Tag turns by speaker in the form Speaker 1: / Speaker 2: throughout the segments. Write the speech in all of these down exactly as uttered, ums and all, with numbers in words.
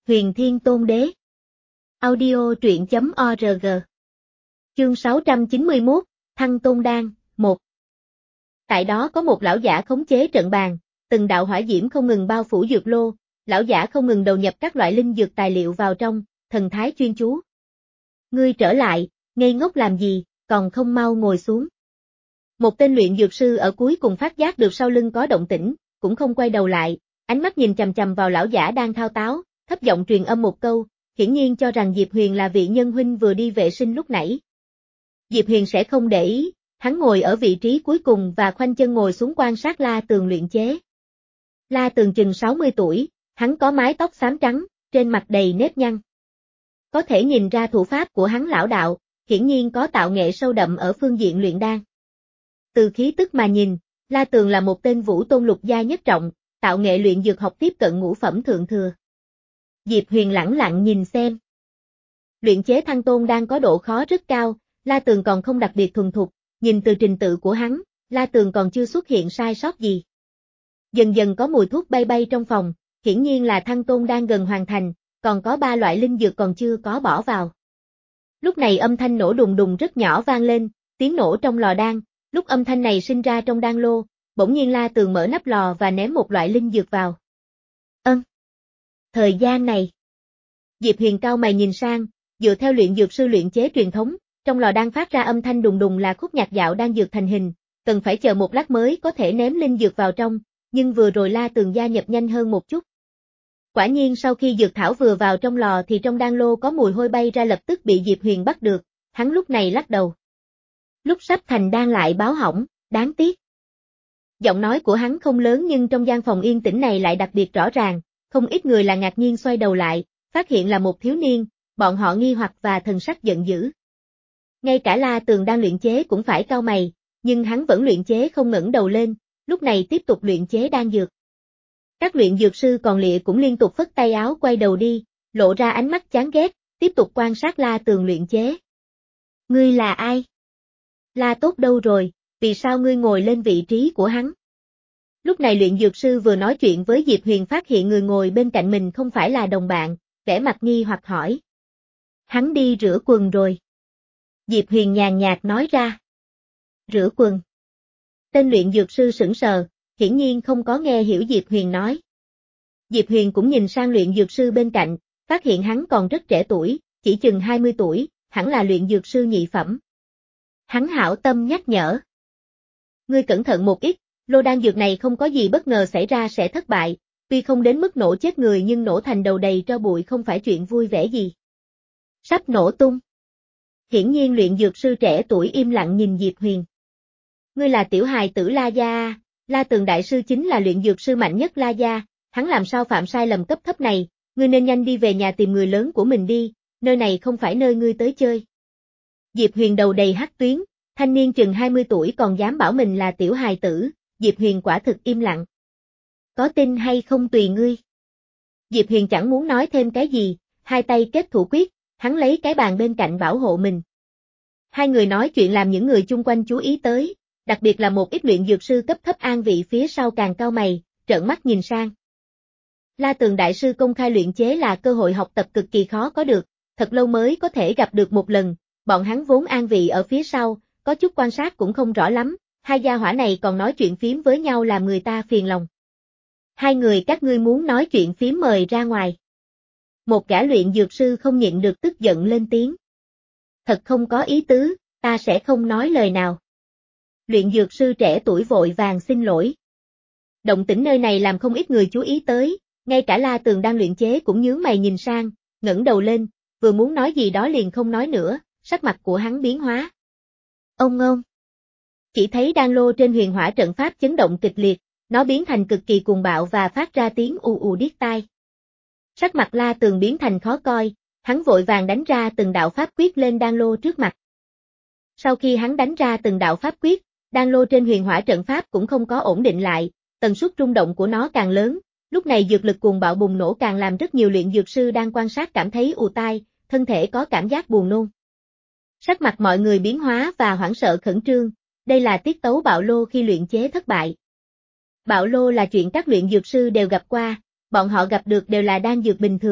Speaker 1: Huyền Thiên Tôn Đế. Audio truyện chấm org. Chương sáu trăm chín mươi mốt, Thăng Tôn Đan, một. Tại đó có một lão giả khống chế trận bàn, từng đạo hỏa diễm không ngừng bao phủ dược lô, lão giả không ngừng đầu nhập các loại linh dược tài liệu vào trong, thần thái chuyên chú. Ngươi trở lại, ngây ngốc làm gì, còn không mau ngồi xuống. Một tên luyện dược sư ở cuối cùng phát giác được sau lưng có động tĩnh, cũng không quay đầu lại, ánh mắt nhìn chằm chằm vào lão giả đang thao táo, thấp giọng truyền âm một câu, hiển nhiên cho rằng Diệp Huyền là vị nhân huynh vừa đi vệ sinh lúc nãy. Diệp Huyền sẽ không để ý, hắn ngồi ở vị trí cuối cùng và khoanh chân ngồi xuống quan sát La Tường luyện chế. La Tường chừng sáu mươi tuổi, hắn có mái tóc xám trắng, trên mặt đầy nếp nhăn. Có thể nhìn ra thủ pháp của hắn lão đạo, hiển nhiên có tạo nghệ sâu đậm ở phương diện luyện đan. Từ khí tức mà nhìn, La Tường là một tên vũ tôn lục gia nhất trọng, tạo nghệ luyện dược học tiếp cận ngũ phẩm thượng thừa. Diệp Huyền lẳng lặng nhìn xem. Luyện chế thăng tôn đang có độ khó rất cao, La Tường còn không đặc biệt thuần thục, nhìn từ trình tự của hắn, La Tường còn chưa xuất hiện sai sót gì. Dần dần có mùi thuốc bay bay trong phòng, hiển nhiên là thăng tôn đang gần hoàn thành, còn có ba loại linh dược còn chưa có bỏ vào. Lúc này âm thanh nổ đùng đùng rất nhỏ vang lên, tiếng nổ trong lò đan, lúc âm thanh này sinh ra trong đan lô, bỗng nhiên La Tường mở nắp lò và ném một loại linh dược vào. Ân. Thời gian này. Diệp Huyền cao mày nhìn sang, dựa theo luyện dược sư luyện chế truyền thống, trong lò đan phát ra âm thanh đùng đùng là khúc nhạc dạo đang dược thành hình, cần phải chờ một lát mới có thể ném linh dược vào trong, nhưng vừa rồi La Tường gia nhập nhanh hơn một chút. Quả nhiên sau khi dược thảo vừa vào trong lò thì trong đan lô có mùi hôi bay ra lập tức bị Diệp Huyền bắt được, hắn lúc này lắc đầu. Lúc sắp thành đan lại báo hỏng, đáng tiếc. Giọng nói của hắn không lớn nhưng trong gian phòng yên tĩnh này lại đặc biệt rõ ràng, không ít người là ngạc nhiên xoay đầu lại, phát hiện là một thiếu niên, bọn họ nghi hoặc và thần sắc giận dữ. Ngay cả La Tường đang luyện chế cũng phải cau mày, nhưng hắn vẫn luyện chế không ngẩng đầu lên, lúc này tiếp tục luyện chế đan dược. Các luyện dược sư còn lịa cũng liên tục phất tay áo quay đầu đi, lộ ra ánh mắt chán ghét, tiếp tục quan sát La Tường luyện chế. Ngươi là ai? La Tốt đâu rồi, vì sao ngươi ngồi lên vị trí của hắn? Lúc này luyện dược sư vừa nói chuyện với Diệp Huyền phát hiện người ngồi bên cạnh mình không phải là đồng bạn, vẻ mặt nghi hoặc hỏi. Hắn đi rửa quần rồi. Diệp Huyền nhàn nhạt nói ra. Rửa quần. Tên luyện dược sư sững sờ, hiển nhiên không có nghe hiểu Diệp Huyền nói. Diệp Huyền cũng nhìn sang luyện dược sư bên cạnh, phát hiện hắn còn rất trẻ tuổi, chỉ chừng hai mươi tuổi, hẳn là luyện dược sư nhị phẩm. Hắn hảo tâm nhắc nhở. Ngươi cẩn thận một ít, lô đan dược này không có gì bất ngờ xảy ra sẽ thất bại, tuy không đến mức nổ chết người nhưng nổ thành đầu đầy tro bụi không phải chuyện vui vẻ gì. Sắp nổ tung. Hiển nhiên luyện dược sư trẻ tuổi im lặng nhìn Diệp Huyền. Ngươi là tiểu hài tử La Gia, La Tường đại sư chính là luyện dược sư mạnh nhất La Gia, hắn làm sao phạm sai lầm cấp thấp này, ngươi nên nhanh đi về nhà tìm người lớn của mình đi, nơi này không phải nơi ngươi tới chơi. Diệp Huyền đầu đầy hắc tuyến, thanh niên chừng hai mươi tuổi còn dám bảo mình là tiểu hài tử, Diệp Huyền quả thực im lặng. Có tin hay không tùy ngươi. Diệp Huyền chẳng muốn nói thêm cái gì, hai tay kết thủ quyết, hắn lấy cái bàn bên cạnh bảo hộ mình. Hai người nói chuyện làm những người chung quanh chú ý tới, đặc biệt là một ít luyện dược sư cấp thấp an vị phía sau càng cau mày, trợn mắt nhìn sang. La Tường đại sư công khai luyện chế là cơ hội học tập cực kỳ khó có được, thật lâu mới có thể gặp được một lần, bọn hắn vốn an vị ở phía sau, có chút quan sát cũng không rõ lắm, hai gia hỏa này còn nói chuyện phím với nhau làm người ta phiền lòng. Hai người các ngươi muốn nói chuyện phím mời ra ngoài. Một gã luyện dược sư không nhịn được tức giận lên tiếng. Thật không có ý tứ, ta sẽ không nói lời nào. Luyện dược sư trẻ tuổi vội vàng xin lỗi. Động tĩnh nơi này làm không ít người chú ý tới, ngay cả La Tường đang luyện chế cũng nhướng mày nhìn sang, ngẩng đầu lên, vừa muốn nói gì đó liền không nói nữa, sắc mặt của hắn biến hóa. Ông ông. Chỉ thấy đan lô trên huyền hỏa trận pháp chấn động kịch liệt, nó biến thành cực kỳ cuồng bạo và phát ra tiếng ù ù điếc tai. Sắc mặt La Tường biến thành khó coi, hắn vội vàng đánh ra từng đạo pháp quyết lên đan lô trước mặt. Sau khi hắn đánh ra từng đạo pháp quyết, đan lô trên huyền hỏa trận pháp cũng không có ổn định lại, tần suất rung động của nó càng lớn, lúc này dược lực cuồng bạo bùng nổ càng làm rất nhiều luyện dược sư đang quan sát cảm thấy ù tai, thân thể có cảm giác buồn nôn. Sắc mặt mọi người biến hóa và hoảng sợ khẩn trương, đây là tiết tấu bạo lô khi luyện chế thất bại. Bạo lô là chuyện các luyện dược sư đều gặp qua, bọn họ gặp được đều là đan dược bình thường,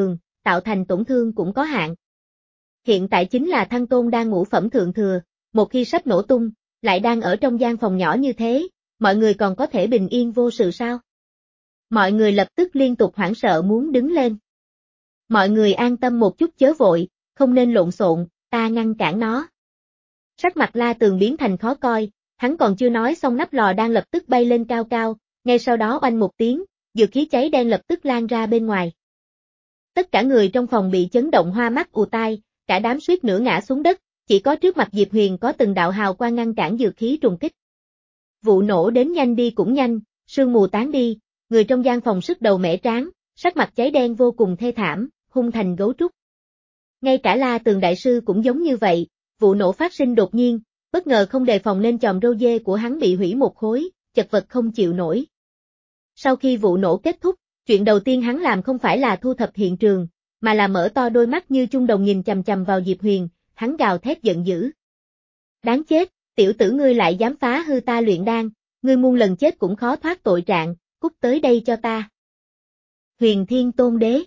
Speaker 1: tạo thành tổn thương cũng có hạn. Hiện tại chính là Thăng Tôn đang ngũ phẩm thượng thừa, một khi sắp nổ tung, lại đang ở trong gian phòng nhỏ như thế, mọi người còn có thể bình yên vô sự sao? Mọi người lập tức liên tục hoảng sợ muốn đứng lên. Mọi người an tâm một chút chớ vội, không nên lộn xộn, ta ngăn cản nó. Sắc mặt La Tường biến thành khó coi, hắn còn chưa nói xong nắp lò đang lập tức bay lên cao cao, ngay sau đó oanh một tiếng, dược khí cháy đen lập tức lan ra bên ngoài. Tất cả người trong phòng bị chấn động hoa mắt ù tai, cả đám suýt nữa ngã xuống đất, chỉ có trước mặt Diệp Huyền có từng đạo hào quang ngăn cản dược khí trùng kích. Vụ nổ đến nhanh đi cũng nhanh, sương mù tán đi, người trong gian phòng sức đầu mẻ trán, sắc mặt cháy đen vô cùng thê thảm, hung thành gấu trúc. Ngay cả La Tường đại sư cũng giống như vậy, vụ nổ phát sinh đột nhiên, bất ngờ không đề phòng nên chòm râu dê của hắn bị hủy một khối, chật vật không chịu nổi. Sau khi vụ nổ kết thúc, chuyện đầu tiên hắn làm không phải là thu thập hiện trường, mà là mở to đôi mắt như chung đồng nhìn chằm chằm vào Diệp Huyền, hắn gào thét giận dữ. Đáng chết, tiểu tử ngươi lại dám phá hư ta luyện đan, ngươi muôn lần chết cũng khó thoát tội trạng, cút tới đây cho ta. Huyền Thiên Tôn Đế.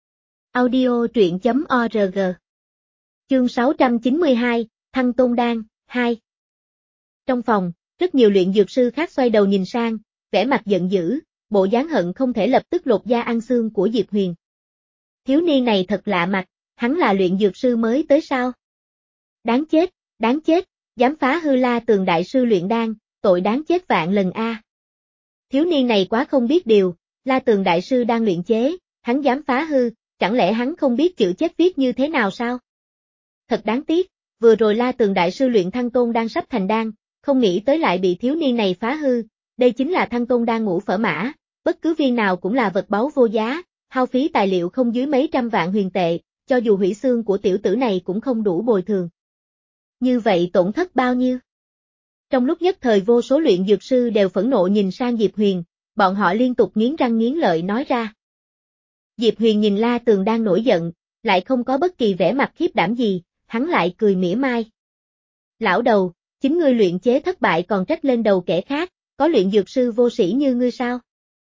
Speaker 1: Audio truyện chấm org. Chương sáu trăm chín mươi hai, Thăng Tôn Đan, hai. Trong phòng, rất nhiều luyện dược sư khác xoay đầu nhìn sang, vẻ mặt giận dữ, bộ dáng hận không thể lập tức lột da ăn xương của Diệp Huyền. Thiếu niên này thật lạ mặt, hắn là luyện dược sư mới tới sao? Đáng chết, đáng chết, dám phá hư La Tường đại sư luyện đan, tội đáng chết vạn lần a. Thiếu niên này quá không biết điều, La Tường đại sư đang luyện chế, hắn dám phá hư, chẳng lẽ hắn không biết chữ chết viết như thế nào sao? Thật đáng tiếc, vừa rồi La Tường đại sư luyện Thăng Tôn đang sắp thành đan, không nghĩ tới lại bị thiếu niên này phá hư, đây chính là Thăng Tôn đan ngũ phở mã, bất cứ viên nào cũng là vật báu vô giá, hao phí tài liệu không dưới mấy trăm vạn huyền tệ, cho dù hủy xương của tiểu tử này cũng không đủ bồi thường. Như vậy tổn thất bao nhiêu? Trong lúc nhất thời vô số luyện dược sư đều phẫn nộ nhìn sang Diệp Huyền, bọn họ liên tục nghiến răng nghiến lợi nói ra. Diệp Huyền nhìn La Tường đang nổi giận, lại không có bất kỳ vẻ mặt khiếp đảm gì, hắn lại cười mỉa mai. Lão đầu, chính ngươi luyện chế thất bại còn trách lên đầu kẻ khác, có luyện dược sư vô sĩ như ngươi sao?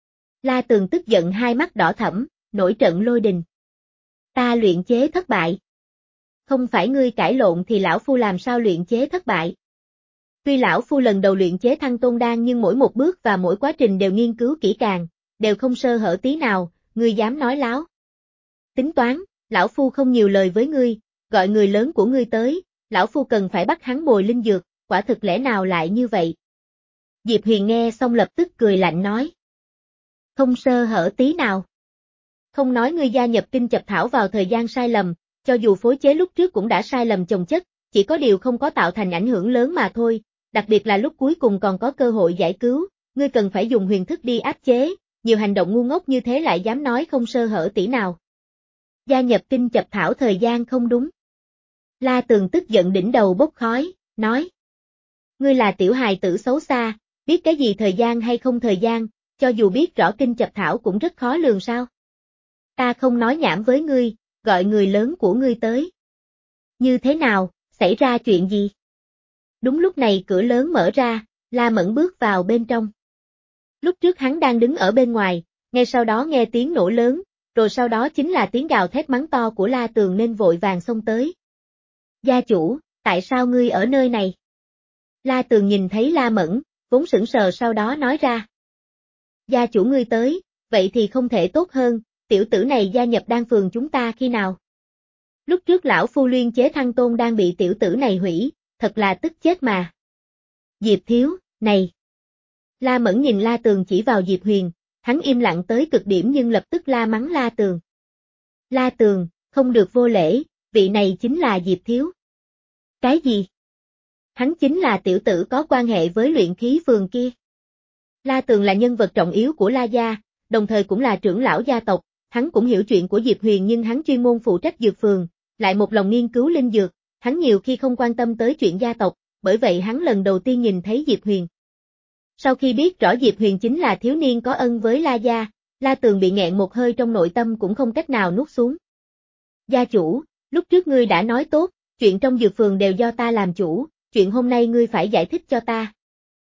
Speaker 1: La Tường tức giận hai mắt đỏ thẫm, nổi trận lôi đình. Ta luyện chế thất bại. Không phải ngươi cãi lộn thì lão phu làm sao luyện chế thất bại? Tuy lão phu lần đầu luyện chế Thăng Tôn đan nhưng mỗi một bước và mỗi quá trình đều nghiên cứu kỹ càng, đều không sơ hở tí nào, ngươi dám nói láo. Tính toán, lão phu không nhiều lời với ngươi, gọi người lớn của ngươi tới, lão phu cần phải bắt hắn bồi linh dược, quả thực lẽ nào lại như vậy? Diệp Huyền nghe xong lập tức cười lạnh nói. Không sơ hở tí nào. Không nói ngươi gia nhập Kinh Chập Thảo vào thời gian sai lầm, cho dù phối chế lúc trước cũng đã sai lầm chồng chất, chỉ có điều không có tạo thành ảnh hưởng lớn mà thôi, đặc biệt là lúc cuối cùng còn có cơ hội giải cứu, ngươi cần phải dùng huyền thức đi áp chế, nhiều hành động ngu ngốc như thế lại dám nói không sơ hở tí nào. Gia nhập Kinh Chập Thảo thời gian không đúng. La Tường tức giận đỉnh đầu bốc khói, nói. Ngươi là tiểu hài tử xấu xa, biết cái gì thời gian hay không thời gian, cho dù biết rõ Kinh Chập Thảo cũng rất khó lường sao. Ta không nói nhảm với ngươi, gọi người lớn của ngươi tới. Như thế nào, xảy ra chuyện gì? Đúng lúc này cửa lớn mở ra, La Mẫn bước vào bên trong. Lúc trước hắn đang đứng ở bên ngoài, ngay sau đó nghe tiếng nổ lớn, rồi sau đó chính là tiếng gào thét mắng to của La Tường nên vội vàng xông tới. Gia chủ, tại sao ngươi ở nơi này? La Tường nhìn thấy La Mẫn, vốn sững sờ sau đó nói ra. Gia chủ ngươi tới, vậy thì không thể tốt hơn, tiểu tử này gia nhập đan phường chúng ta khi nào? Lúc trước lão phu luyện chế Thăng Tôn đang bị tiểu tử này hủy, thật là tức chết mà. Diệp thiếu, này. La Mẫn nhìn La Tường chỉ vào Diệp Huyền, hắn im lặng tới cực điểm nhưng lập tức la mắng La Tường. La Tường, không được vô lễ, vị này chính là Diệp thiếu. Cái gì? Hắn chính là tiểu tử có quan hệ với luyện khí phường kia. La Tường là nhân vật trọng yếu của La gia, đồng thời cũng là trưởng lão gia tộc, hắn cũng hiểu chuyện của Diệp Huyền nhưng hắn chuyên môn phụ trách dược phường, lại một lòng nghiên cứu linh dược, hắn nhiều khi không quan tâm tới chuyện gia tộc, bởi vậy hắn lần đầu tiên nhìn thấy Diệp Huyền. Sau khi biết rõ Diệp Huyền chính là thiếu niên có ân với La gia, La Tường bị nghẹn một hơi trong nội tâm cũng không cách nào nuốt xuống. Gia chủ, lúc trước ngươi đã nói tốt, chuyện trong dược phường đều do ta làm chủ, chuyện hôm nay ngươi phải giải thích cho ta.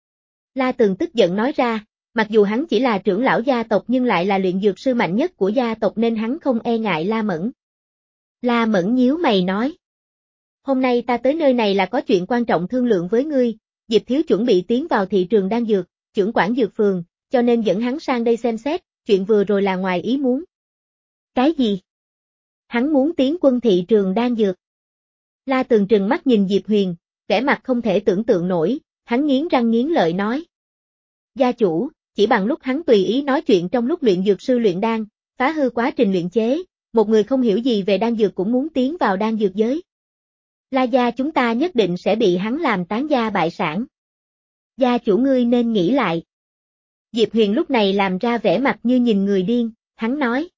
Speaker 1: La Tường tức giận nói ra, mặc dù hắn chỉ là trưởng lão gia tộc nhưng lại là luyện dược sư mạnh nhất của gia tộc nên hắn không e ngại La Mẫn. La Mẫn nhíu mày nói. Hôm nay ta tới nơi này là có chuyện quan trọng thương lượng với ngươi, Diệp Thiếu chuẩn bị tiến vào thị trường đan dược, trưởng quản dược phường, cho nên dẫn hắn sang đây xem xét, chuyện vừa rồi là ngoài ý muốn. Cái gì? Hắn muốn tiến quân thị trường đan dược. La Tường trừng mắt nhìn Diệp Huyền, vẻ mặt không thể tưởng tượng nổi, hắn nghiến răng nghiến lợi nói. Gia chủ, chỉ bằng lúc hắn tùy ý nói chuyện trong lúc luyện dược sư luyện đan, phá hư quá trình luyện chế, một người không hiểu gì về đan dược cũng muốn tiến vào đan dược giới. La gia chúng ta nhất định sẽ bị hắn làm tán gia bại sản. Gia chủ ngươi nên nghĩ lại. Diệp Huyền lúc này làm ra vẻ mặt như nhìn người điên, hắn nói.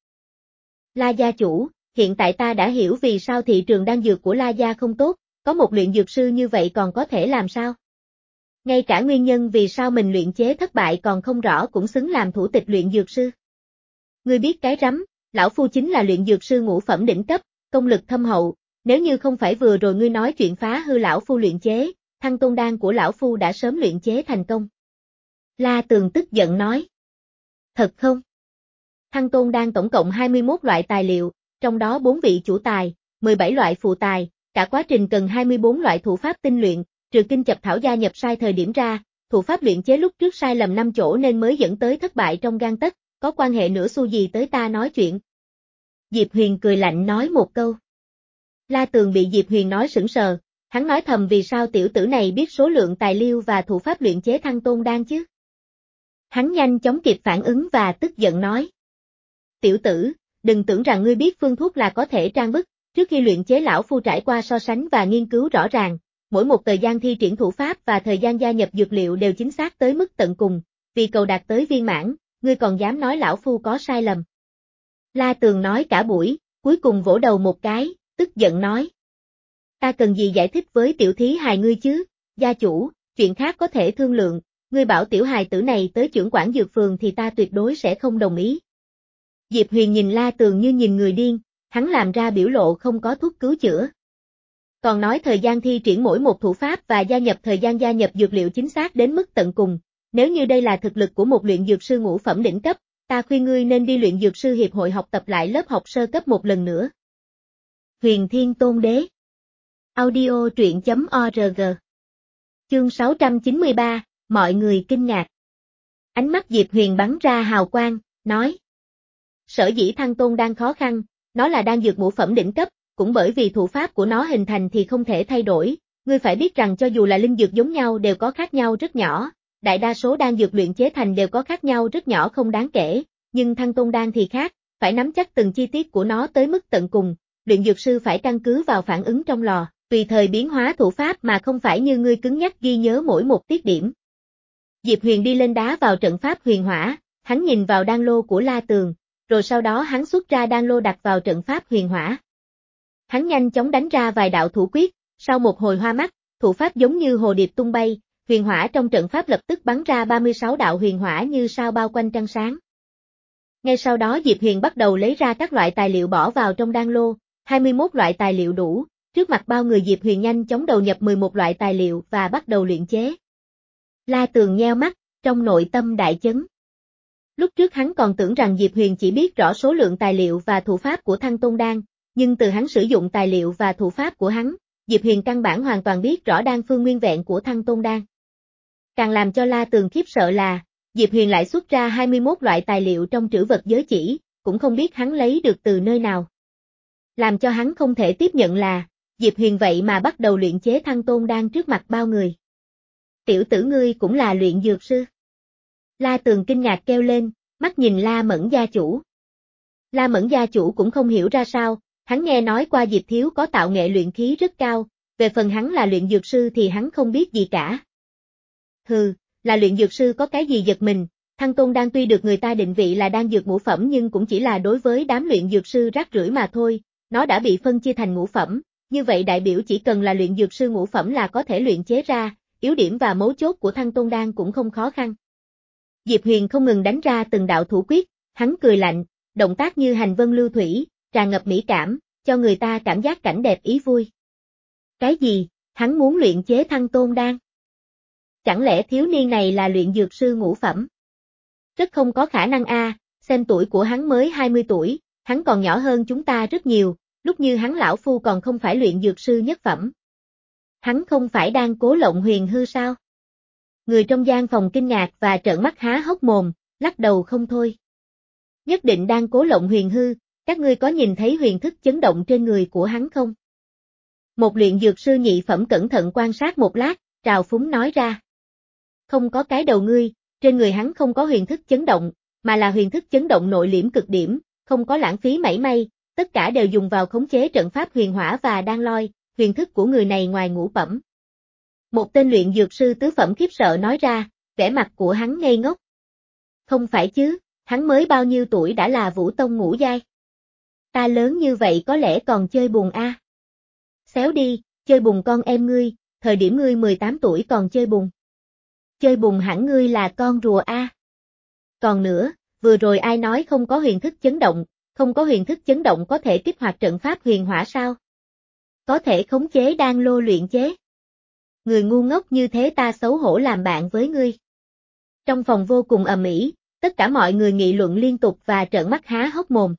Speaker 1: La gia chủ, hiện tại ta đã hiểu vì sao thị trường đan dược của La gia không tốt, có một luyện dược sư như vậy còn có thể làm sao? Ngay cả nguyên nhân vì sao mình luyện chế thất bại còn không rõ cũng xứng làm thủ tịch luyện dược sư. Ngươi biết cái rắm, lão phu chính là luyện dược sư ngũ phẩm đỉnh cấp, công lực thâm hậu, nếu như không phải vừa rồi ngươi nói chuyện phá hư lão phu luyện chế, Thăng Tôn đan của lão phu đã sớm luyện chế thành công. La Tường tức giận nói. Thật không? Thăng Tôn đan tổng cộng hai mươi mốt loại tài liệu, trong đó bốn vị chủ tài, mười bảy loại phụ tài, cả quá trình cần hai mươi bốn loại thủ pháp tinh luyện, trừ kinh chập thảo gia nhập sai thời điểm ra, thủ pháp luyện chế lúc trước sai lầm năm chỗ nên mới dẫn tới thất bại trong gang tấc, có quan hệ nửa xu gì tới ta nói chuyện. Diệp Huyền cười lạnh nói một câu. La Tường bị Diệp Huyền nói sững sờ, hắn nói thầm vì sao tiểu tử này biết số lượng tài liệu và thủ pháp luyện chế Thăng Tôn đan chứ. Hắn nhanh chóng kịp phản ứng và tức giận nói. Tiểu tử, đừng tưởng rằng ngươi biết phương thuốc là có thể trang bức, trước khi luyện chế lão phu trải qua so sánh và nghiên cứu rõ ràng, mỗi một thời gian thi triển thủ pháp và thời gian gia nhập dược liệu đều chính xác tới mức tận cùng, vì cầu đạt tới viên mãn, ngươi còn dám nói lão phu có sai lầm. La Tường nói cả buổi, cuối cùng vỗ đầu một cái, tức giận nói. Ta cần gì giải thích với tiểu thí hài ngươi chứ, gia chủ, chuyện khác có thể thương lượng, ngươi bảo tiểu hài tử này tới trưởng quản dược phường thì ta tuyệt đối sẽ không đồng ý. Diệp Huyền nhìn La Tường như nhìn người điên, hắn làm ra biểu lộ không có thuốc cứu chữa. Còn nói thời gian thi triển mỗi một thủ pháp và gia nhập thời gian gia nhập dược liệu chính xác đến mức tận cùng, nếu như đây là thực lực của một luyện dược sư ngũ phẩm đỉnh cấp, ta khuyên ngươi nên đi luyện dược sư hiệp hội học tập lại lớp học sơ cấp một lần nữa. Huyền Thiên Tôn Đế. Audio truyện chấm org. Chương sáu trăm chín mươi ba, mọi người kinh ngạc. Ánh mắt Diệp Huyền bắn ra hào quang, nói. Sở dĩ Thăng Tôn đan khó khăn, nó là đan dược ngũ phẩm đỉnh cấp, cũng bởi vì thủ pháp của nó hình thành thì không thể thay đổi, ngươi phải biết rằng cho dù là linh dược giống nhau đều có khác nhau rất nhỏ, đại đa số đan dược luyện chế thành đều có khác nhau rất nhỏ không đáng kể, nhưng Thăng Tôn đan thì khác, phải nắm chắc từng chi tiết của nó tới mức tận cùng, luyện dược sư phải căn cứ vào phản ứng trong lò, tùy thời biến hóa thủ pháp mà không phải như ngươi cứng nhắc ghi nhớ mỗi một tiết điểm. Diệp Huyền đi lên đá vào trận pháp huyền hỏa, hắn nhìn vào đan lô của La Tường, rồi sau đó hắn xuất ra đan lô đặt vào trận pháp huyền hỏa. Hắn nhanh chóng đánh ra vài đạo thủ quyết, sau một hồi hoa mắt, thủ pháp giống như hồ điệp tung bay, huyền hỏa trong trận pháp lập tức bắn ra ba mươi sáu đạo huyền hỏa như sao bao quanh trăng sáng. Ngay sau đó Diệp Huyền bắt đầu lấy ra các loại tài liệu bỏ vào trong đan lô, hai mươi mốt loại tài liệu đủ, trước mặt bao người Diệp Huyền nhanh chóng đầu nhập mười một loại tài liệu và bắt đầu luyện chế. La Tường nheo mắt, trong nội tâm đại chấn. Lúc trước hắn còn tưởng rằng Diệp Huyền chỉ biết rõ số lượng tài liệu và thủ pháp của Thăng Tôn đan, nhưng từ hắn sử dụng tài liệu và thủ pháp của hắn, Diệp Huyền căn bản hoàn toàn biết rõ đan phương nguyên vẹn của Thăng Tôn đan. Càng làm cho La Tường khiếp sợ là, Diệp Huyền lại xuất ra hai mươi mốt loại tài liệu trong trữ vật giới chỉ, cũng không biết hắn lấy được từ nơi nào. Làm cho hắn không thể tiếp nhận là, Diệp Huyền vậy mà bắt đầu luyện chế Thăng Tôn đan trước mặt bao người. Tiểu tử ngươi cũng là luyện dược sư. La Tường kinh ngạc kêu lên, mắt nhìn La Mẫn gia chủ. La Mẫn gia chủ cũng không hiểu ra sao, hắn nghe nói qua Diệp Thiếu có tạo nghệ luyện khí rất cao, về phần hắn là luyện dược sư thì hắn không biết gì cả. Hừ, là luyện dược sư có cái gì giật mình, Thăng Tôn đan tuy được người ta định vị là đan dược ngũ phẩm nhưng cũng chỉ là đối với đám luyện dược sư rác rưởi mà thôi, nó đã bị phân chia thành ngũ phẩm, như vậy đại biểu chỉ cần là luyện dược sư ngũ phẩm là có thể luyện chế ra, yếu điểm và mấu chốt của Thăng Tôn đan cũng không khó khăn. Diệp Huyền không ngừng đánh ra từng đạo thủ quyết, hắn cười lạnh, động tác như hành vân lưu thủy, tràn ngập mỹ cảm, cho người ta cảm giác cảnh đẹp ý vui. Cái gì, hắn muốn luyện chế Thăng Tôn đan? Chẳng lẽ thiếu niên này là luyện dược sư ngũ phẩm? Rất không có khả năng a, xem tuổi của hắn mới hai mươi tuổi, hắn còn nhỏ hơn chúng ta rất nhiều, Lúc như hắn lão phu còn không phải luyện dược sư nhất phẩm. Hắn không phải đang cố lộng huyền hư sao? Người trong gian phòng kinh ngạc và trợn mắt há hốc mồm, lắc đầu không thôi. Nhất định đang cố lộng huyền hư, các ngươi có nhìn thấy huyền thức chấn động trên người của hắn không? Một luyện dược sư nhị phẩm cẩn thận quan sát một lát, trào phúng nói ra. Không có cái đầu ngươi, trên người hắn không có huyền thức chấn động, mà là huyền thức chấn động nội liễm cực điểm, không có lãng phí mảy may, tất cả đều dùng vào khống chế trận pháp huyền hỏa và đan lôi, huyền thức của người này ngoài ngũ phẩm. Một tên luyện dược sư tứ phẩm khiếp sợ nói ra, vẻ mặt của hắn ngây ngốc. Không phải chứ, hắn mới bao nhiêu tuổi đã là vũ tông ngũ giai. Ta lớn như vậy có lẽ còn chơi bùn a. À? Xéo đi, chơi bùn con em ngươi, thời điểm ngươi mười tám tuổi còn chơi bùn. Chơi bùn hẳn ngươi là con rùa a. À? Còn nữa, vừa rồi ai nói không có huyền thức chấn động, không có huyền thức chấn động có thể kích hoạt trận pháp huyền hỏa sao? Có thể khống chế đan lô luyện chế. Người ngu ngốc như thế ta xấu hổ làm bạn với ngươi. Trong phòng vô cùng ầm ĩ, tất cả mọi người nghị luận liên tục và trợn mắt há hốc mồm.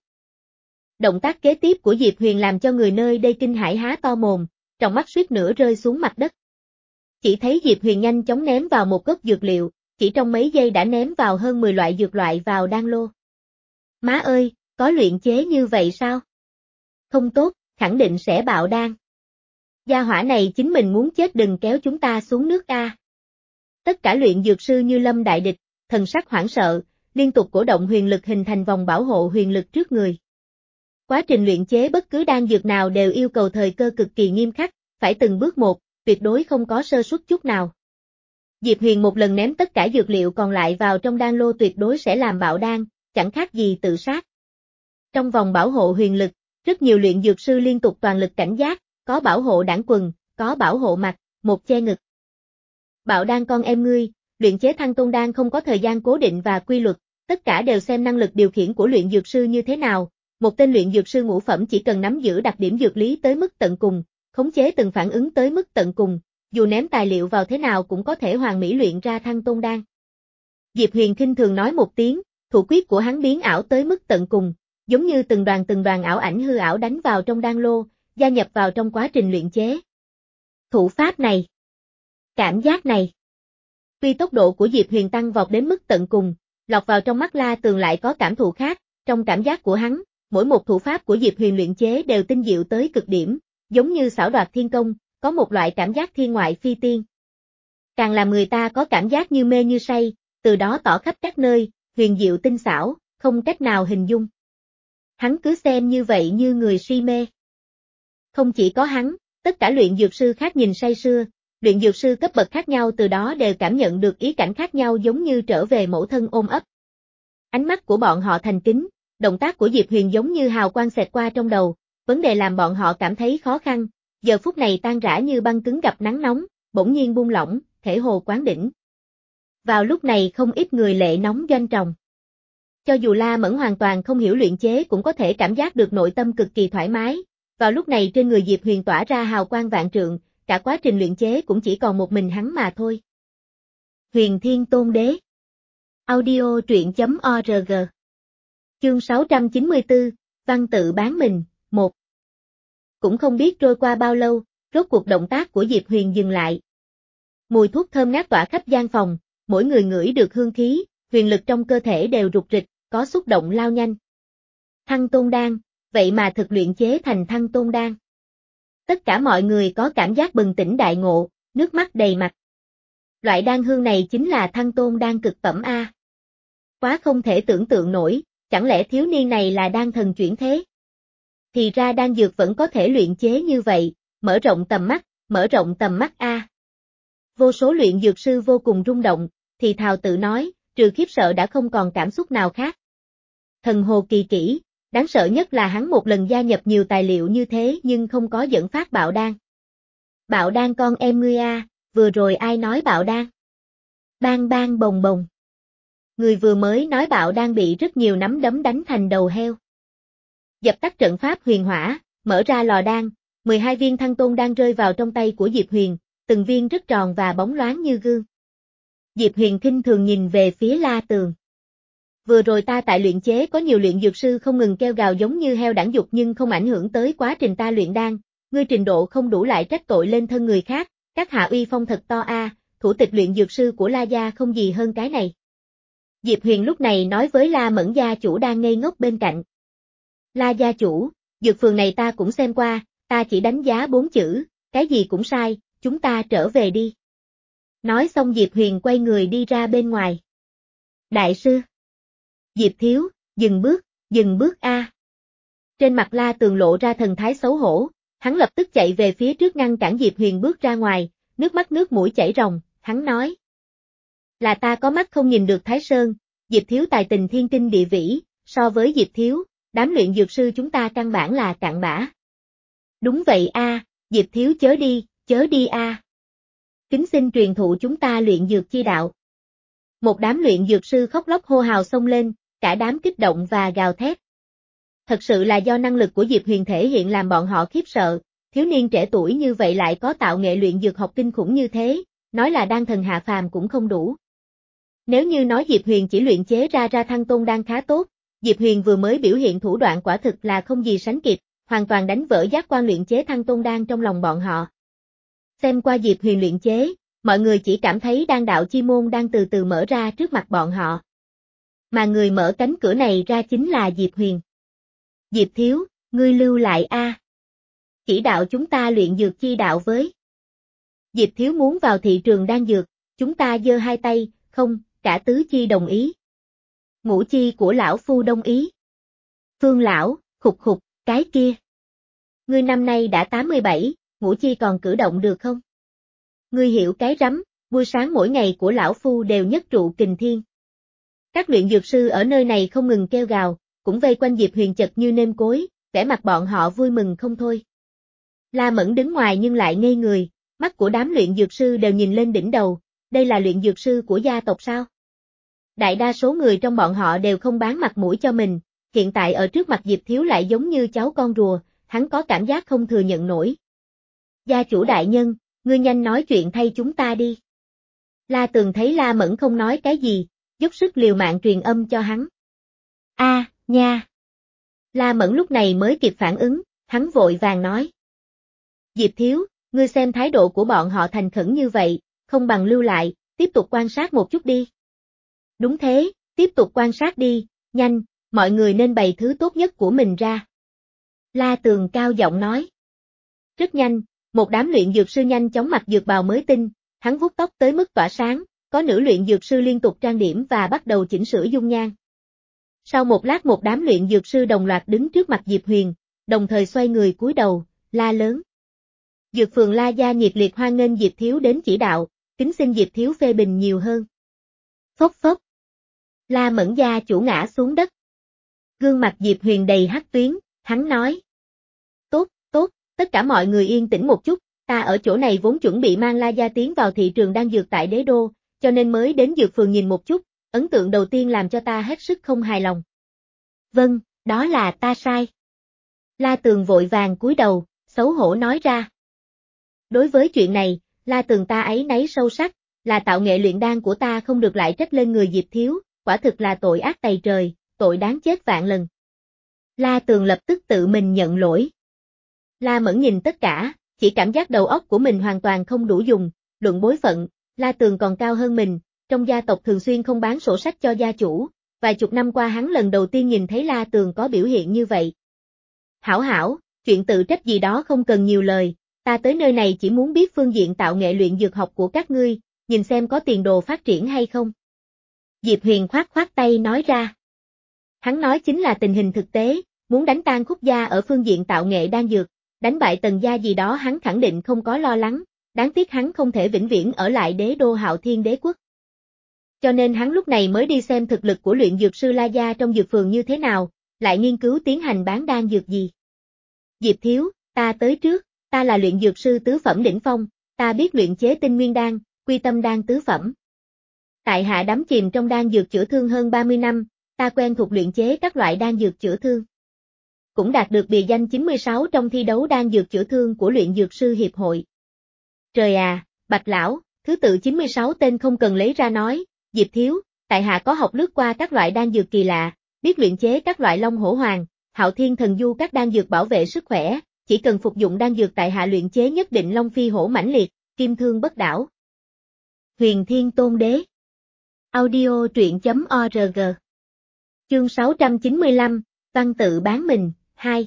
Speaker 1: Động tác kế tiếp của Diệp Huyền làm cho người nơi đây kinh hãi há to mồm, trong mắt suýt nữa rơi xuống mặt đất. Chỉ thấy Diệp Huyền nhanh chóng ném vào một gốc dược liệu, chỉ trong mấy giây đã ném vào hơn mười loại dược loại vào đan lô. Má ơi, có luyện chế như vậy sao? Không tốt, khẳng định sẽ bạo đan. Gia hỏa này chính mình muốn chết đừng kéo chúng ta xuống nước a. Tất cả luyện dược sư như lâm đại địch, thần sắc hoảng sợ, liên tục cổ động huyền lực hình thành vòng bảo hộ huyền lực trước người. Quá trình luyện chế bất cứ đan dược nào đều yêu cầu thời cơ cực kỳ nghiêm khắc, phải từng bước một, tuyệt đối không có sơ suất chút nào. Diệp Huyền một lần ném tất cả dược liệu còn lại vào trong đan lô tuyệt đối sẽ làm bạo đan, chẳng khác gì tự sát. Trong vòng bảo hộ huyền lực, rất nhiều luyện dược sư liên tục toàn lực cảnh giác, có bảo hộ đảng quần, có bảo hộ mặt, một che ngực. Bạo đan con em ngươi, luyện chế thăng tôn đan không có thời gian cố định và quy luật, tất cả đều xem năng lực điều khiển của luyện dược sư như thế nào. Một tên luyện dược sư ngũ phẩm chỉ cần nắm giữ đặc điểm dược lý tới mức tận cùng, khống chế từng phản ứng tới mức tận cùng, dù ném tài liệu vào thế nào cũng có thể hoàn mỹ luyện ra thăng tôn đan. Diệp Huyền khinh thường nói một tiếng, thủ quyết của hắn biến ảo tới mức tận cùng, giống như từng đoàn từng đoàn ảo ảnh hư ảo đánh vào trong đan lô, gia nhập vào trong quá trình luyện chế. Thủ pháp này, cảm giác này. Tuy tốc độ của Diệp Huyền tăng vọt đến mức tận cùng, lọt vào trong mắt La Tường lại có cảm thụ khác, trong cảm giác của hắn, mỗi một thủ pháp của Diệp Huyền luyện chế đều tinh diệu tới cực điểm, giống như xảo đoạt thiên công, có một loại cảm giác thiên ngoại phi tiên. Càng làm người ta có cảm giác như mê như say, từ đó tỏ khắp các nơi, huyền diệu tinh xảo, không cách nào hình dung. Hắn cứ xem như vậy như người si mê. Không chỉ có hắn, tất cả luyện dược sư khác nhìn say sưa, luyện dược sư cấp bậc khác nhau từ đó đều cảm nhận được ý cảnh khác nhau giống như trở về mẫu thân ôm ấp. Ánh mắt của bọn họ thành kính, động tác của Diệp Huyền giống như hào quang xẹt qua trong đầu, vấn đề làm bọn họ cảm thấy khó khăn, giờ phút này tan rã như băng cứng gặp nắng nóng, bỗng nhiên buông lỏng, thể hồ quán đỉnh. Vào lúc này không ít người lệ nóng doanh tròng. Cho dù La Mẫn hoàn toàn không hiểu luyện chế cũng có thể cảm giác được nội tâm cực kỳ thoải mái, vào lúc này trên người Diệp Huyền tỏa ra hào quang vạn trượng, cả quá trình luyện chế cũng chỉ còn một mình hắn mà thôi. Huyền Thiên Tôn Đế. Audio truyện chấm org. Chương sáu trăm chín mươi tư, Văn tự bán mình, một. Cũng không biết trôi qua bao lâu, rốt cuộc động tác của Diệp Huyền dừng lại. Mùi thuốc thơm ngát tỏa khắp gian phòng, mỗi người ngửi được hương khí, huyền lực trong cơ thể đều rục rịch, có xúc động lao nhanh. Thăng tôn đan, vậy mà thực luyện chế thành thăng tôn đan. Tất cả mọi người có cảm giác bừng tỉnh đại ngộ, nước mắt đầy mặt. Loại đan hương này chính là thăng tôn đan cực phẩm A. Quá không thể tưởng tượng nổi, chẳng lẽ thiếu niên này là đan thần chuyển thế? Thì ra đan dược vẫn có thể luyện chế như vậy, mở rộng tầm mắt, mở rộng tầm mắt A. Vô số luyện dược sư vô cùng rung động, thì thào tự nói, trừ khiếp sợ đã không còn cảm xúc nào khác. Thần hồ kỳ kỹ, đáng sợ nhất là hắn một lần gia nhập nhiều tài liệu như thế nhưng không có dẫn phát bạo đan. Bạo đan con em ngươi a, vừa rồi ai nói bạo đan? Bang bang bồng bồng. Người vừa mới nói bạo đan bị rất nhiều nắm đấm đánh thành đầu heo. Dập tắt trận pháp huyền hỏa, mở ra lò đan, mười hai viên thăng tôn đan rơi vào trong tay của Diệp Huyền, từng viên rất tròn và bóng loáng như gương. Diệp Huyền khinh thường nhìn về phía La Tường. Vừa rồi ta tại luyện chế có nhiều luyện dược sư không ngừng kêu gào giống như heo đản dục nhưng không ảnh hưởng tới quá trình ta luyện đan, ngươi trình độ không đủ lại trách tội lên thân người khác, các hạ uy phong thật to a, thủ tịch luyện dược sư của La gia không gì hơn cái này. Diệp Huyền lúc này nói với La Mẫn gia chủ đang ngây ngốc bên cạnh. La gia chủ, dược phường này ta cũng xem qua, ta chỉ đánh giá bốn chữ, cái gì cũng sai, chúng ta trở về đi. Nói xong Diệp Huyền quay người đi ra bên ngoài. Đại sư. Diệp Thiếu, dừng bước, dừng bước a. Trên mặt La Tường lộ ra thần thái xấu hổ, hắn lập tức chạy về phía trước ngăn cản Diệp Huyền bước ra ngoài, nước mắt nước mũi chảy ròng, hắn nói. Là ta có mắt không nhìn được Thái Sơn, Diệp Thiếu tài tình thiên kinh địa vĩ, so với Diệp Thiếu, đám luyện dược sư chúng ta căn bản là cặn bã. Đúng vậy a, Diệp Thiếu chớ đi, chớ đi a. Kính xin truyền thụ chúng ta luyện dược chi đạo. Một đám luyện dược sư khóc lóc hô hào xông lên, cả đám kích động và gào thét. Thật sự là do năng lực của Diệp Huyền thể hiện làm bọn họ khiếp sợ, thiếu niên trẻ tuổi như vậy lại có tạo nghệ luyện dược học kinh khủng như thế, nói là đan thần hạ phàm cũng không đủ. Nếu như nói Diệp Huyền chỉ luyện chế ra ra thăng tôn đan khá tốt, Diệp Huyền vừa mới biểu hiện thủ đoạn quả thực là không gì sánh kịp, hoàn toàn đánh vỡ giác quan luyện chế thăng tôn đan trong lòng bọn họ. Xem qua Diệp Huyền luyện chế, mọi người chỉ cảm thấy đan đạo chi môn đang từ từ mở ra trước mặt bọn họ. Mà người mở cánh cửa này ra chính là Diệp Huyền. Diệp Thiếu, ngươi lưu lại a. Chỉ đạo chúng ta luyện dược chi đạo với. Diệp Thiếu muốn vào thị trường đan dược, chúng ta giơ hai tay, không, cả tứ chi đồng ý. Ngũ chi của lão phu đồng ý. Phương lão, khục khục, cái kia. Ngươi năm nay đã tám mươi bảy, ngũ chi còn cử động được không? Ngươi hiểu cái rắm, buổi sáng mỗi ngày của lão phu đều nhất trụ kình thiên. Các luyện dược sư ở nơi này không ngừng kêu gào, cũng vây quanh Diệp Huyền chật như nêm cối, vẻ mặt bọn họ vui mừng không thôi. La Mẫn đứng ngoài nhưng lại ngây người, mắt của đám luyện dược sư đều nhìn lên đỉnh đầu, đây là luyện dược sư của gia tộc sao? Đại đa số người trong bọn họ đều không bán mặt mũi cho mình, hiện tại ở trước mặt Diệp Thiếu lại giống như cháu con rùa, hắn có cảm giác không thừa nhận nổi. Gia chủ đại nhân, ngươi nhanh nói chuyện thay chúng ta đi. La Tường thấy La Mẫn không nói cái gì, dốc sức liều mạng truyền âm cho hắn. A, à, nha. La Mẫn lúc này mới kịp phản ứng, hắn vội vàng nói. Diệp Thiếu, ngươi xem thái độ của bọn họ thành khẩn như vậy, không bằng lưu lại, tiếp tục quan sát một chút đi. Đúng thế, tiếp tục quan sát đi, nhanh, mọi người nên bày thứ tốt nhất của mình ra. La Tường cao giọng nói. Rất nhanh, một đám luyện dược sư nhanh chóng mặc dược bào mới tinh, hắn vuốt tóc tới mức tỏa sáng, có nữ luyện dược sư liên tục trang điểm và bắt đầu chỉnh sửa dung nhan. Sau một lát một đám luyện dược sư đồng loạt đứng trước mặt Diệp Huyền, đồng thời xoay người cúi đầu, la lớn. Dược phường La gia nhiệt liệt hoan nghênh Diệp Thiếu đến chỉ đạo, kính xin Diệp Thiếu phê bình nhiều hơn. Phốc phốc. La Mẫn gia chủ ngã xuống đất. Gương mặt Diệp Huyền đầy hắc tuyến, hắn nói. Tốt, tốt, tất cả mọi người yên tĩnh một chút, ta ở chỗ này vốn chuẩn bị mang La gia tiến vào thị trường đan dược tại đế đô, cho nên mới đến dược phường nhìn một chút, ấn tượng đầu tiên làm cho ta hết sức không hài lòng. Vâng, đó là ta sai. La Tường vội vàng cúi đầu, xấu hổ nói ra. Đối với chuyện này, La Tường ta ấy nấy sâu sắc, là tạo nghệ luyện đan của ta không được lại trách lên người Diệp Thiếu, quả thực là tội ác tày trời, tội đáng chết vạn lần. La Tường lập tức tự mình nhận lỗi. La Mẫn nhìn tất cả, chỉ cảm giác đầu óc của mình hoàn toàn không đủ dùng, luận bối phận, La Tường còn cao hơn mình, trong gia tộc thường xuyên không bán sổ sách cho gia chủ, vài chục năm qua hắn lần đầu tiên nhìn thấy La Tường có biểu hiện như vậy. Hảo hảo, chuyện tự trách gì đó không cần nhiều lời, ta tới nơi này chỉ muốn biết phương diện tạo nghệ luyện dược học của các ngươi, nhìn xem có tiền đồ phát triển hay không. Diệp Huyền khoát khoát tay nói ra. Hắn nói chính là tình hình thực tế, muốn đánh tan Khúc gia ở phương diện tạo nghệ đan dược, đánh bại Tần gia gì đó hắn khẳng định không có lo lắng, đáng tiếc hắn không thể vĩnh viễn ở lại đế đô Hạo Thiên đế quốc. Cho nên hắn lúc này mới đi xem thực lực của luyện dược sư La gia trong dược phường như thế nào, lại nghiên cứu tiến hành bán đan dược gì. Diệp Thiếu, ta tới trước, ta là luyện dược sư tứ phẩm đỉnh phong, ta biết luyện chế tinh nguyên đan, quy tâm đan tứ phẩm. Tại hạ đắm chìm trong đan dược chữa thương hơn ba mươi năm, ta quen thuộc luyện chế các loại đan dược chữa thương. Cũng đạt được bìa danh chín mươi sáu trong thi đấu đan dược chữa thương của luyện dược sư hiệp hội. Trời à, Bạch lão, thứ tự chín mươi sáu tên không cần lấy ra nói, Diệp Thiếu, Tại hạ có học lướt qua các loại đan dược kỳ lạ, biết luyện chế các loại long hổ hoàng, hạo thiên thần du các đan dược bảo vệ sức khỏe, chỉ cần phục dụng đan dược tại hạ luyện chế nhất định long phi hổ mãnh liệt, kim thương bất đảo. Huyền Thiên Tôn Đế. Audio truyện chấm org. Chương sáu trăm chín mươi lăm, Văn tự bán mình, hai.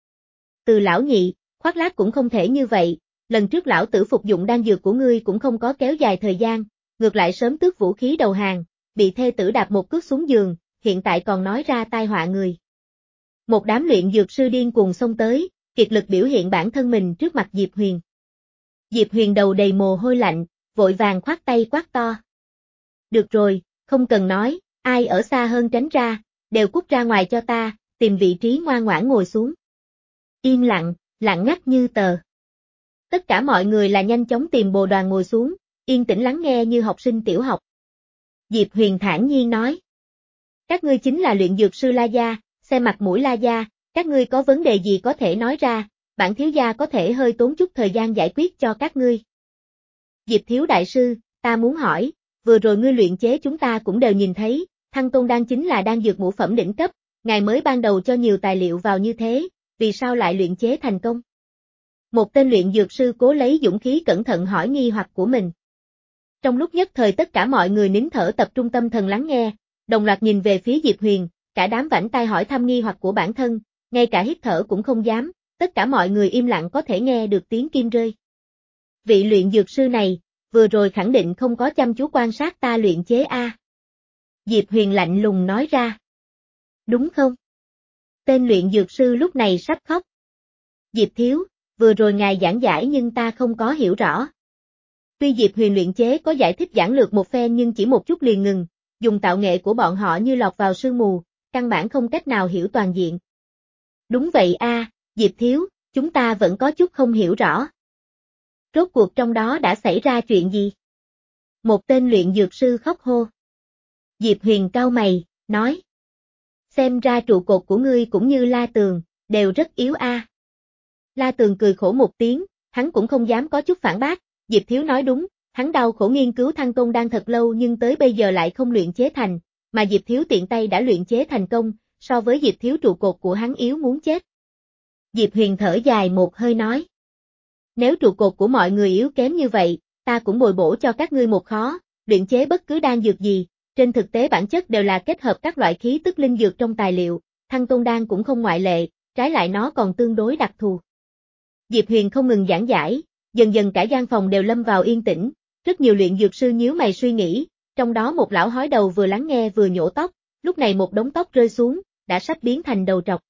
Speaker 1: Từ lão nhị, khoác lác cũng không thể như vậy, lần trước lão tử phục dụng đan dược của ngươi cũng không có kéo dài thời gian, ngược lại sớm tước vũ khí đầu hàng, bị thê tử đạp một cước xuống giường, hiện tại còn nói ra tai họa người. Một đám luyện dược sư điên cuồng xông tới, kiệt lực biểu hiện bản thân mình trước mặt Diệp Huyền. Diệp Huyền đầu đầy mồ hôi lạnh, vội vàng khoát tay quát to. Được rồi, không cần nói, ai ở xa hơn tránh ra, đều cút ra ngoài cho ta, tìm vị trí ngoan ngoãn ngồi xuống. Yên lặng, lặng ngắt như tờ. Tất cả mọi người là nhanh chóng tìm bồ đoàn ngồi xuống, yên tĩnh lắng nghe như học sinh tiểu học. Diệp Huyền thản nhiên nói. Các ngươi chính là luyện dược sư La Gia, xem mặt mũi La Gia, các ngươi có vấn đề gì có thể nói ra, bản thiếu gia có thể hơi tốn chút thời gian giải quyết cho các ngươi. Diệp thiếu đại sư, ta muốn hỏi, vừa rồi ngươi luyện chế chúng ta cũng đều nhìn thấy, Thăng Tôn Đan chính là đan dược ngũ phẩm đỉnh cấp, ngài mới ban đầu cho nhiều tài liệu vào như thế, vì sao lại luyện chế thành công? Một tên luyện dược sư cố lấy dũng khí cẩn thận hỏi nghi hoặc của mình. Trong lúc nhất thời tất cả mọi người nín thở tập trung tâm thần lắng nghe, đồng loạt nhìn về phía Diệp Huyền, cả đám vảnh tai hỏi thăm nghi hoặc của bản thân, ngay cả hít thở cũng không dám, tất cả mọi người im lặng có thể nghe được tiếng kim rơi. Vị luyện dược sư này, vừa rồi khẳng định không có chăm chú quan sát ta luyện chế a. Diệp Huyền lạnh lùng nói ra. Đúng không? Tên luyện dược sư lúc này sắp khóc. Diệp thiếu, vừa rồi ngài giảng giải nhưng ta không có hiểu rõ. Tuy Diệp Huyền luyện chế có giải thích giản lược một phen nhưng chỉ một chút liền ngừng, dùng tạo nghệ của bọn họ như lọt vào sương mù, căn bản không cách nào hiểu toàn diện. Đúng vậy a, Diệp thiếu, chúng ta vẫn có chút không hiểu rõ. Rốt cuộc trong đó đã xảy ra chuyện gì? Một tên luyện dược sư khóc hô. Diệp Huyền cau mày, nói. Xem ra trụ cột của ngươi cũng như La Tường, đều rất yếu a. La Tường cười khổ một tiếng, hắn cũng không dám có chút phản bác, Diệp thiếu nói đúng, hắn đau khổ nghiên cứu Thăng Tôn Đan thật lâu nhưng tới bây giờ lại không luyện chế thành, mà Diệp thiếu tiện tay đã luyện chế thành công, so với Diệp thiếu trụ cột của hắn yếu muốn chết. Diệp Huyền thở dài một hơi nói. Nếu trụ cột của mọi người yếu kém như vậy, ta cũng bồi bổ cho các ngươi một khó, luyện chế bất cứ đan dược gì, trên thực tế bản chất đều là kết hợp các loại khí tức linh dược trong tài liệu, Thăng Tôn Đan cũng không ngoại lệ, trái lại nó còn tương đối đặc thù. Diệp Huyền không ngừng giảng giải, dần dần cả gian phòng đều lâm vào yên tĩnh, rất nhiều luyện dược sư nhíu mày suy nghĩ, trong đó một lão hói đầu vừa lắng nghe vừa nhổ tóc, lúc này một đống tóc rơi xuống, đã sắp biến thành đầu trọc.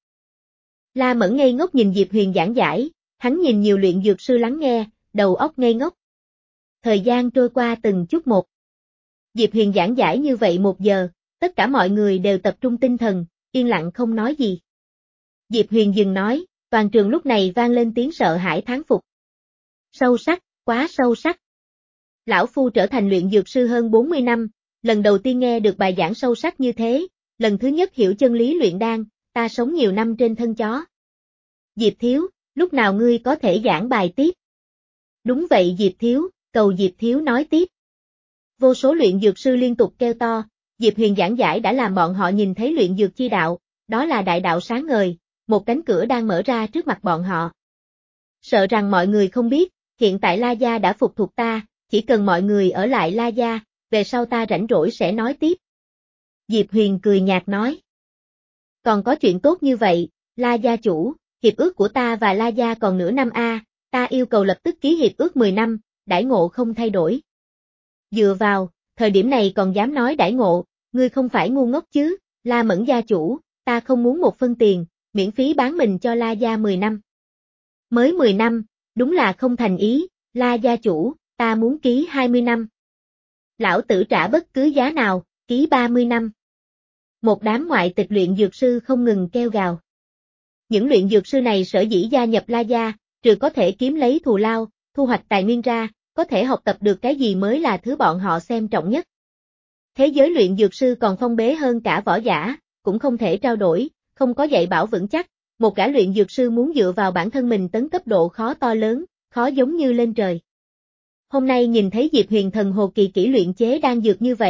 Speaker 1: La Mẫn ngây ngốc nhìn Diệp Huyền giảng giải, hắn nhìn nhiều luyện dược sư lắng nghe, đầu óc ngây ngốc. Thời gian trôi qua từng chút một. Diệp Huyền giảng giải như vậy một giờ, tất cả mọi người đều tập trung tinh thần, yên lặng không nói gì. Diệp Huyền dừng nói, toàn trường lúc này vang lên tiếng sợ hãi thán phục. Sâu sắc, quá sâu sắc. Lão Phu trở thành luyện dược sư hơn bốn mươi năm, lần đầu tiên nghe được bài giảng sâu sắc như thế, lần thứ nhất hiểu chân lý luyện đan, ta sống nhiều năm trên thân chó. Diệp thiếu, lúc nào ngươi có thể giảng bài tiếp? Đúng vậy Diệp thiếu, cầu Diệp thiếu nói tiếp. Vô số luyện dược sư liên tục kêu to, Diệp Huyền giảng giải đã làm bọn họ nhìn thấy luyện dược chi đạo, đó là đại đạo sáng ngời, một cánh cửa đang mở ra trước mặt bọn họ. Sợ rằng mọi người không biết, hiện tại La Gia đã phục thuộc ta, chỉ cần mọi người ở lại La Gia, về sau ta rảnh rỗi sẽ nói tiếp. Diệp Huyền cười nhạt nói. Còn có chuyện tốt như vậy, La Gia chủ, hiệp ước của ta và La Gia còn nửa năm a, ta yêu cầu lập tức ký hiệp ước mười năm, đãi ngộ không thay đổi. Dựa vào, thời điểm này còn dám nói đãi ngộ, ngươi không phải ngu ngốc chứ, La Mẫn gia chủ, ta không muốn một phân tiền, miễn phí bán mình cho La Gia mười năm. Mới mười năm, đúng là không thành ý, La gia chủ, ta muốn ký hai mươi năm. Lão tử trả bất cứ giá nào, ký ba mươi năm. Một đám ngoại tịch luyện dược sư không ngừng kêu gào. Những luyện dược sư này sở dĩ gia nhập La Gia, trừ có thể kiếm lấy thù lao, thu hoạch tài nguyên ra, có thể học tập được cái gì mới là thứ bọn họ xem trọng nhất. Thế giới luyện dược sư còn phong bế hơn cả võ giả, cũng không thể trao đổi, không có dạy bảo vững chắc, một gã luyện dược sư muốn dựa vào bản thân mình tấn cấp độ khó to lớn, khó giống như lên trời. Hôm nay nhìn thấy Diệp Huyền thần hồ kỳ kỹ luyện chế đan dược như vậy,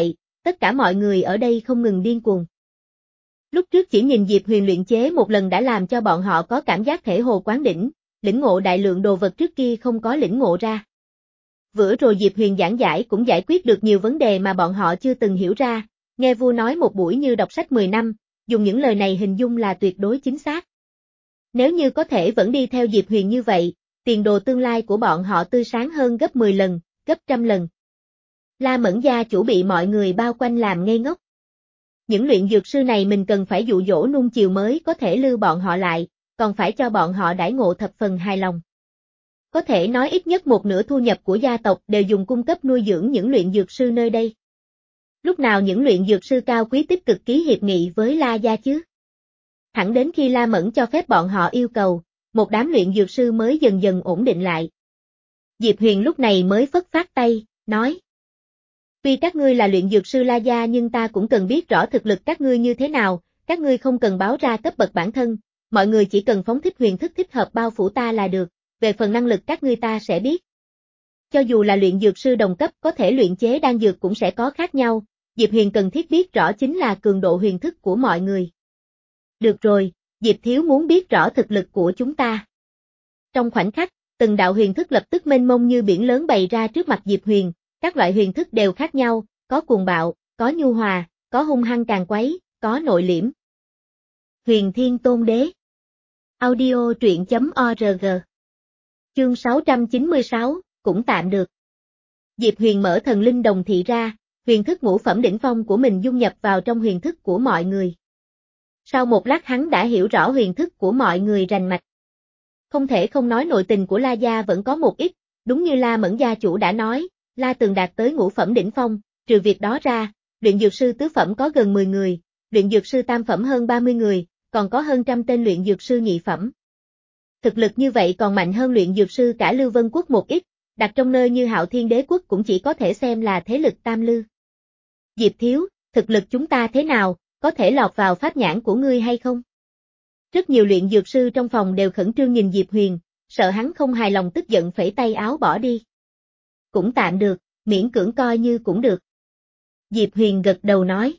Speaker 1: tất cả mọi người ở đây không ngừng điên cuồng. Lúc trước chỉ nhìn Diệp Huyền luyện chế một lần đã làm cho bọn họ có cảm giác thể hồ quán đỉnh, lĩnh ngộ đại lượng đồ vật trước kia không có lĩnh ngộ ra. Vừa rồi Diệp Huyền giảng giải cũng giải quyết được nhiều vấn đề mà bọn họ chưa từng hiểu ra, nghe vua nói một buổi như đọc sách mười năm, dùng những lời này hình dung là tuyệt đối chính xác. Nếu như có thể vẫn đi theo Diệp Huyền như vậy, tiền đồ tương lai của bọn họ tươi sáng hơn gấp mười lần, gấp trăm lần. La Mẫn gia chủ bị mọi người bao quanh làm ngây ngốc. Những luyện dược sư này mình cần phải dụ dỗ nuông chiều mới có thể lưu bọn họ lại, còn phải cho bọn họ đãi ngộ thập phần hài lòng. Có thể nói ít nhất một nửa thu nhập của gia tộc đều dùng cung cấp nuôi dưỡng những luyện dược sư nơi đây. Lúc nào những luyện dược sư cao quý tích cực ký hiệp nghị với La gia chứ? Thẳng đến khi La Mẫn cho phép bọn họ yêu cầu, một đám luyện dược sư mới dần dần ổn định lại. Diệp Huyền lúc này mới phất phát tay, nói. Tuy các ngươi là luyện dược sư La gia nhưng ta cũng cần biết rõ thực lực các ngươi như thế nào, các ngươi không cần báo ra cấp bậc bản thân, mọi người chỉ cần phóng thích huyền thức thích hợp bao phủ ta là được, về phần năng lực các ngươi ta sẽ biết. Cho dù là luyện dược sư đồng cấp có thể luyện chế đan dược cũng sẽ có khác nhau, Diệp Huyền cần thiết biết rõ chính là cường độ huyền thức của mọi người. Được rồi, Diệp Thiếu muốn biết rõ thực lực của chúng ta. Trong khoảnh khắc, từng đạo huyền thức lập tức mênh mông như biển lớn bày ra trước mặt Diệp Huyền, các loại huyền thức đều khác nhau, có cuồng bạo, có nhu hòa, có hung hăng càn quấy, có nội liễm. Huyền Thiên Tôn Đế. Audio truyện chấm org. Chương sáu trăm chín mươi sáu, cũng tạm được. Diệp Huyền mở thần linh đồng thị ra, huyền thức ngũ phẩm đỉnh phong của mình dung nhập vào trong huyền thức của mọi người. Sau một lát hắn đã hiểu rõ huyền thức của mọi người rành mạch. Không thể không nói nội tình của La gia vẫn có một ít, đúng như La Mẫn gia chủ đã nói, La Tường đạt tới ngũ phẩm đỉnh phong, trừ việc đó ra, luyện dược sư tứ phẩm có gần mười người, luyện dược sư tam phẩm hơn ba mươi người, còn có hơn trăm tên luyện dược sư nhị phẩm. Thực lực như vậy còn mạnh hơn luyện dược sư cả Lưu Vân Quốc một ít, đặt trong nơi như Hạo Thiên Đế Quốc cũng chỉ có thể xem là thế lực tam lưu. Diệp Thiếu, thực lực chúng ta thế nào, có thể lọt vào pháp nhãn của ngươi hay không? Rất nhiều luyện dược sư trong phòng đều khẩn trương nhìn Diệp Huyền, sợ hắn không hài lòng tức giận phẩy tay áo bỏ đi. Cũng tạm được, miễn cưỡng coi như cũng được. Diệp Huyền gật đầu nói.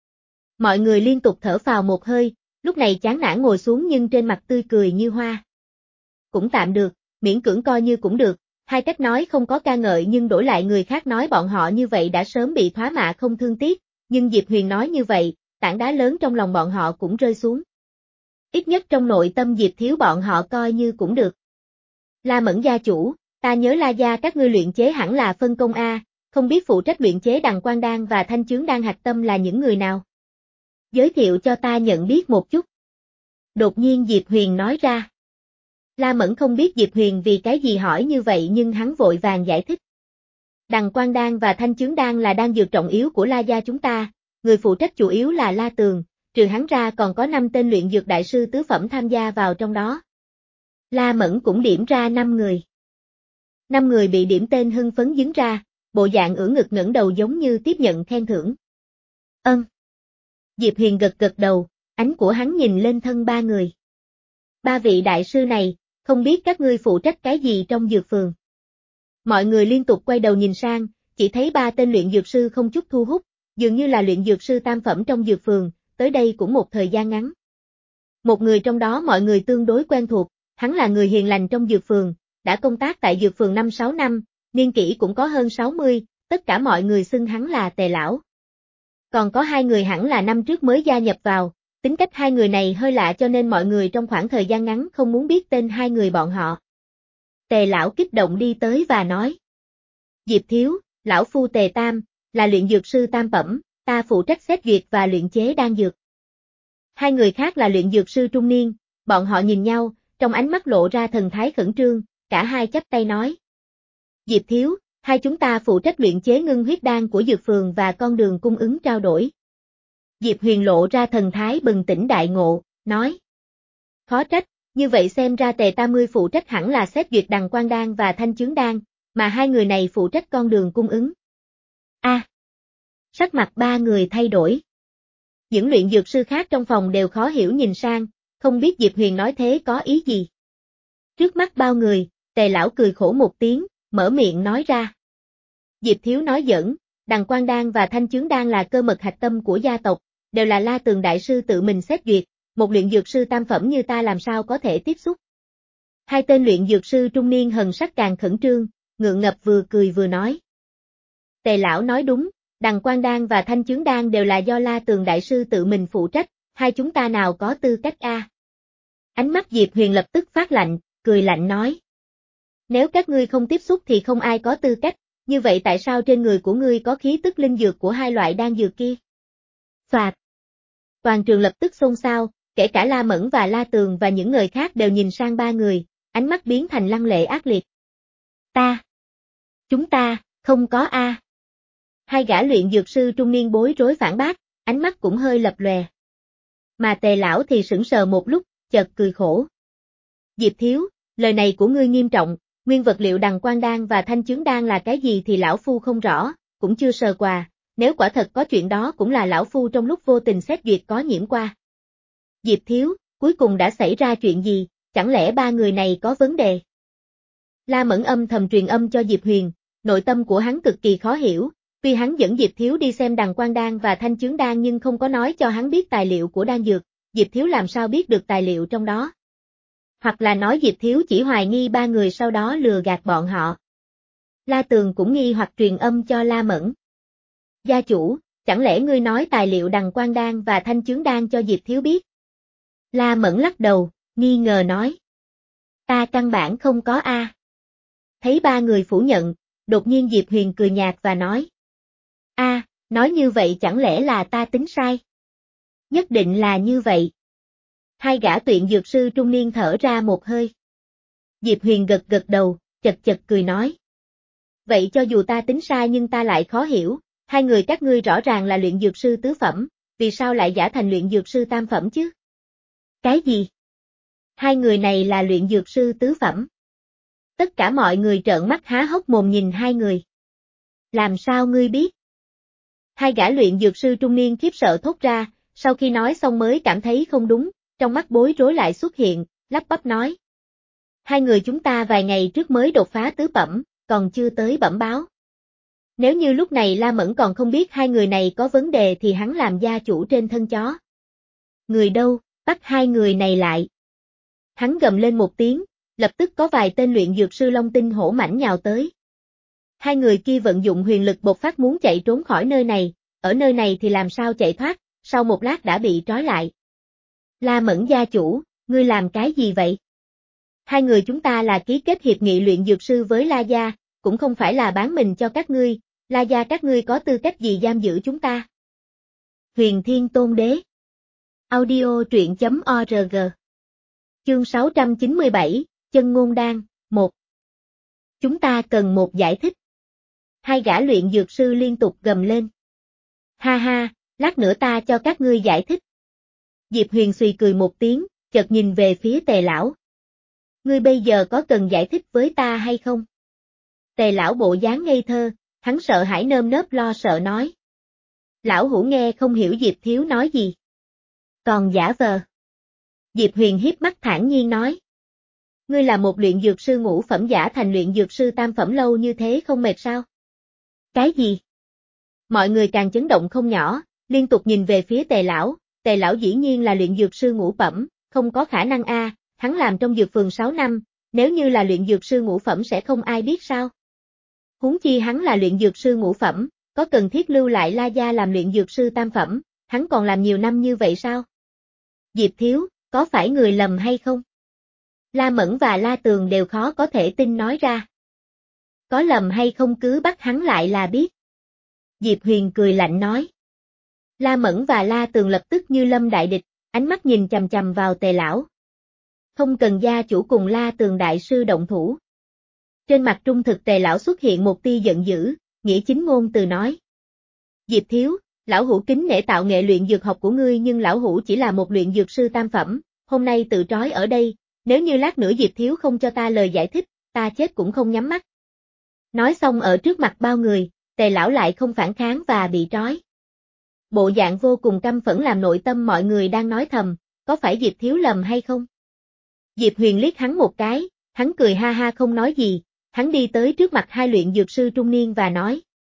Speaker 1: Mọi người liên tục thở phào một hơi, lúc này chán nản ngồi xuống nhưng trên mặt tươi cười như hoa. Cũng tạm được, miễn cưỡng coi như cũng được, hai cách nói không có ca ngợi nhưng đổi lại người khác nói bọn họ như vậy đã sớm bị thoá mạ không thương tiếc, nhưng Diệp Huyền nói như vậy, tảng đá lớn trong lòng bọn họ cũng rơi xuống. Ít nhất trong nội tâm Diệp Thiếu bọn họ coi như cũng được. La Mẫn gia chủ, ta nhớ La gia các ngươi luyện chế hẳn là phân công A, không biết phụ trách luyện chế Đằng Quang Đan và Thanh Chướng Đan hạch tâm là những người nào? Giới thiệu cho ta nhận biết một chút. Đột nhiên Diệp Huyền nói ra. La Mẫn không biết Diệp Huyền vì cái gì hỏi như vậy nhưng hắn vội vàng giải thích. Đằng Quang Đan và Thanh Chướng Đan là đan dược trọng yếu của La gia chúng ta, người phụ trách chủ yếu là La Tường, trừ hắn ra còn có năm tên luyện dược đại sư tứ phẩm tham gia vào trong đó. La Mẫn cũng điểm ra năm người. Năm người bị điểm tên hưng phấn dính ra, bộ dạng ưỡn ngực ngẩng đầu giống như tiếp nhận khen thưởng. Ân. Diệp Huyền gật gật đầu, ánh của hắn nhìn lên thân ba người. Ba vị đại sư này, không biết các ngươi phụ trách cái gì trong dược phường. Mọi người liên tục quay đầu nhìn sang, chỉ thấy ba tên luyện dược sư không chút thu hút, dường như là luyện dược sư tam phẩm trong dược phường, tới đây cũng một thời gian ngắn. Một người trong đó mọi người tương đối quen thuộc, hắn là người hiền lành trong dược phường, đã công tác tại dược phường năm sáu năm, niên kỷ cũng có hơn sáu mươi, tất cả mọi người xưng hắn là Tề Lão. Còn có hai người hẳn là năm trước mới gia nhập vào, tính cách hai người này hơi lạ cho nên mọi người trong khoảng thời gian ngắn không muốn biết tên hai người bọn họ. Tề Lão kích động đi tới và nói. Diệp Thiếu, Lão Phu Tề Tam, là luyện dược sư tam phẩm, ta phụ trách xét duyệt và luyện chế đan dược. Hai người khác là luyện dược sư trung niên, bọn họ nhìn nhau, trong ánh mắt lộ ra thần thái khẩn trương, cả hai chắp tay nói. Diệp Thiếu, hai chúng ta phụ trách luyện chế ngưng huyết đan của dược phường và con đường cung ứng trao đổi. Diệp Huyền lộ ra thần thái bừng tỉnh đại ngộ, nói. Khó trách, như vậy xem ra Tề Tam ngươi phụ trách hẳn là xét duyệt Đằng Quang Đan và Thanh Chướng Đan, mà hai người này phụ trách con đường cung ứng. A. À, sắc mặt ba người thay đổi. Những luyện dược sư khác trong phòng đều khó hiểu nhìn sang, không biết Diệp Huyền nói thế có ý gì. Trước mắt bao người, Tề Lão cười khổ một tiếng, mở miệng nói ra. Diệp Thiếu nói giỡn, Đằng Quang Đan và Thanh Chướng Đan là cơ mật hạch tâm của gia tộc, đều là La Tường đại sư tự mình xét duyệt, một luyện dược sư tam phẩm như ta làm sao có thể tiếp xúc. Hai tên luyện dược sư trung niên hần sắc càng khẩn trương, ngượng ngập vừa cười vừa nói. Tề lão nói đúng, Đằng Quang Đan và Thanh Chướng Đan đều là do La Tường đại sư tự mình phụ trách, hai chúng ta nào có tư cách a? Ánh mắt Diệp Huyền lập tức phát lạnh, cười lạnh nói. Nếu các ngươi không tiếp xúc thì không ai có tư cách, như vậy tại sao trên người của ngươi có khí tức linh dược của hai loại đan dược kia? Phạt. Toàn trường lập tức xôn xao, kể cả La Mẫn và La Tường và những người khác đều nhìn sang ba người, ánh mắt biến thành lăng lệ ác liệt. Ta. Chúng ta, không có a. Hai gã luyện dược sư trung niên bối rối phản bác, ánh mắt cũng hơi lập lòe. Mà Tề lão thì sững sờ một lúc, chợt cười khổ. Diệp thiếu, lời này của ngươi nghiêm trọng, nguyên vật liệu Đằng Quang Đan và Thanh Chướng Đan là cái gì thì lão phu không rõ, cũng chưa sờ qua, nếu quả thật có chuyện đó cũng là lão phu trong lúc vô tình xét duyệt có nhiễm qua. Diệp thiếu, cuối cùng đã xảy ra chuyện gì, chẳng lẽ ba người này có vấn đề? La Mẫn âm thầm truyền âm cho Diệp Huyền, nội tâm của hắn cực kỳ khó hiểu, tuy hắn dẫn Diệp thiếu đi xem Đằng Quang Đan và Thanh Chướng Đan nhưng không có nói cho hắn biết tài liệu của đan dược, Diệp thiếu làm sao biết được tài liệu trong đó? Hoặc là nói Diệp thiếu chỉ hoài nghi ba người sau đó lừa gạt bọn họ. La Tường cũng nghi hoặc truyền âm cho La Mẫn. Gia chủ, chẳng lẽ ngươi nói tài liệu Đằng Quang Đan và Thanh Chướng Đan cho Diệp thiếu biết? La Mẫn lắc đầu, nghi ngờ nói. Ta căn bản không có a. Thấy ba người phủ nhận, đột nhiên Diệp Huyền cười nhạt và nói. A, nói như vậy chẳng lẽ là ta tính sai? Nhất định là như vậy. Hai gã tuyển dược sư trung niên thở ra một hơi. Diệp Huyền gật gật đầu, chật chật cười nói. Vậy cho dù ta tính sai nhưng ta lại khó hiểu, hai người các ngươi rõ ràng là luyện dược sư tứ phẩm, vì sao lại giả thành luyện dược sư tam phẩm chứ? Cái gì? Hai người này là luyện dược sư tứ phẩm. Tất cả mọi người trợn mắt há hốc mồm nhìn hai người. Làm sao ngươi biết? Hai gã luyện dược sư trung niên khiếp sợ thốt ra, sau khi nói xong mới cảm thấy không đúng, trong mắt bối rối lại xuất hiện, lắp bắp nói. Hai người chúng ta vài ngày trước mới đột phá tứ phẩm, còn chưa tới bẩm báo. Nếu như lúc này La Mẫn còn không biết hai người này có vấn đề thì hắn làm gia chủ trên thân chó. Người đâu, bắt hai người này lại. Hắn gầm lên một tiếng, lập tức có vài tên luyện dược sư long tinh hổ mãnh nhào tới. Hai người kia vận dụng huyền lực bộc phát muốn chạy trốn khỏi nơi này, ở nơi này thì làm sao chạy thoát, sau một lát đã bị trói lại. La Mẫn gia chủ, ngươi làm cái gì vậy? Hai người chúng ta là ký kết hiệp nghị luyện dược sư với La Gia, cũng không phải là bán mình cho các ngươi, La Gia các ngươi có tư cách gì giam giữ chúng ta? Huyền Thiên Tôn Đế. Audio truyện chấm org. Chương sáu trăm chín mươi bảy, Chân Ngôn Đan, một. Chúng ta cần một giải thích. Hai gã luyện dược sư liên tục gầm lên. Ha ha, lát nữa ta cho các ngươi giải thích. Diệp Huyền suy cười một tiếng, chợt nhìn về phía Tề lão. Ngươi bây giờ có cần giải thích với ta hay không? Tề lão bộ dáng ngây thơ, hắn sợ hãi nơm nớp lo sợ nói. Lão hủ nghe không hiểu Diệp thiếu nói gì. Còn giả vờ. Diệp Huyền hiếp mắt thản nhiên nói. Ngươi là một luyện dược sư ngũ phẩm giả thành luyện dược sư tam phẩm lâu như thế không mệt sao? Cái gì? Mọi người càng chấn động không nhỏ, liên tục nhìn về phía Tề lão, Tề lão dĩ nhiên là luyện dược sư ngũ phẩm, không có khả năng a, hắn làm trong dược phường sáu năm, nếu như là luyện dược sư ngũ phẩm sẽ không ai biết sao? Huống chi hắn là luyện dược sư ngũ phẩm, có cần thiết lưu lại La Gia làm luyện dược sư tam phẩm, hắn còn làm nhiều năm như vậy sao? Diệp thiếu, có phải người lầm hay không? La Mẫn và La Tường đều khó có thể tin nói ra. Có lầm hay không cứ bắt hắn lại là biết. Diệp Huyền cười lạnh nói. La Mẫn và La Tường lập tức như lâm đại địch, ánh mắt nhìn chằm chằm vào Tề lão. Không cần gia chủ cùng La Tường đại sư động thủ. Trên mặt trung thực Tề lão xuất hiện một tia giận dữ, nghĩa chính ngôn từ nói. Diệp thiếu, lão hủ kính nể tạo nghệ luyện dược học của ngươi nhưng lão hủ chỉ là một luyện dược sư tam phẩm, hôm nay tự trói ở đây, nếu như lát nữa Diệp thiếu không cho ta lời giải thích, ta chết cũng không nhắm mắt. Nói xong ở trước mặt bao người, Tề lão lại không phản kháng và bị trói. Bộ dạng vô cùng căm phẫn làm nội tâm mọi người đang nói thầm, có phải Diệp thiếu lầm hay không? Diệp Huyền liếc hắn một cái, hắn cười ha ha không nói gì, hắn đi tới trước mặt hai luyện dược sư trung niên và nói.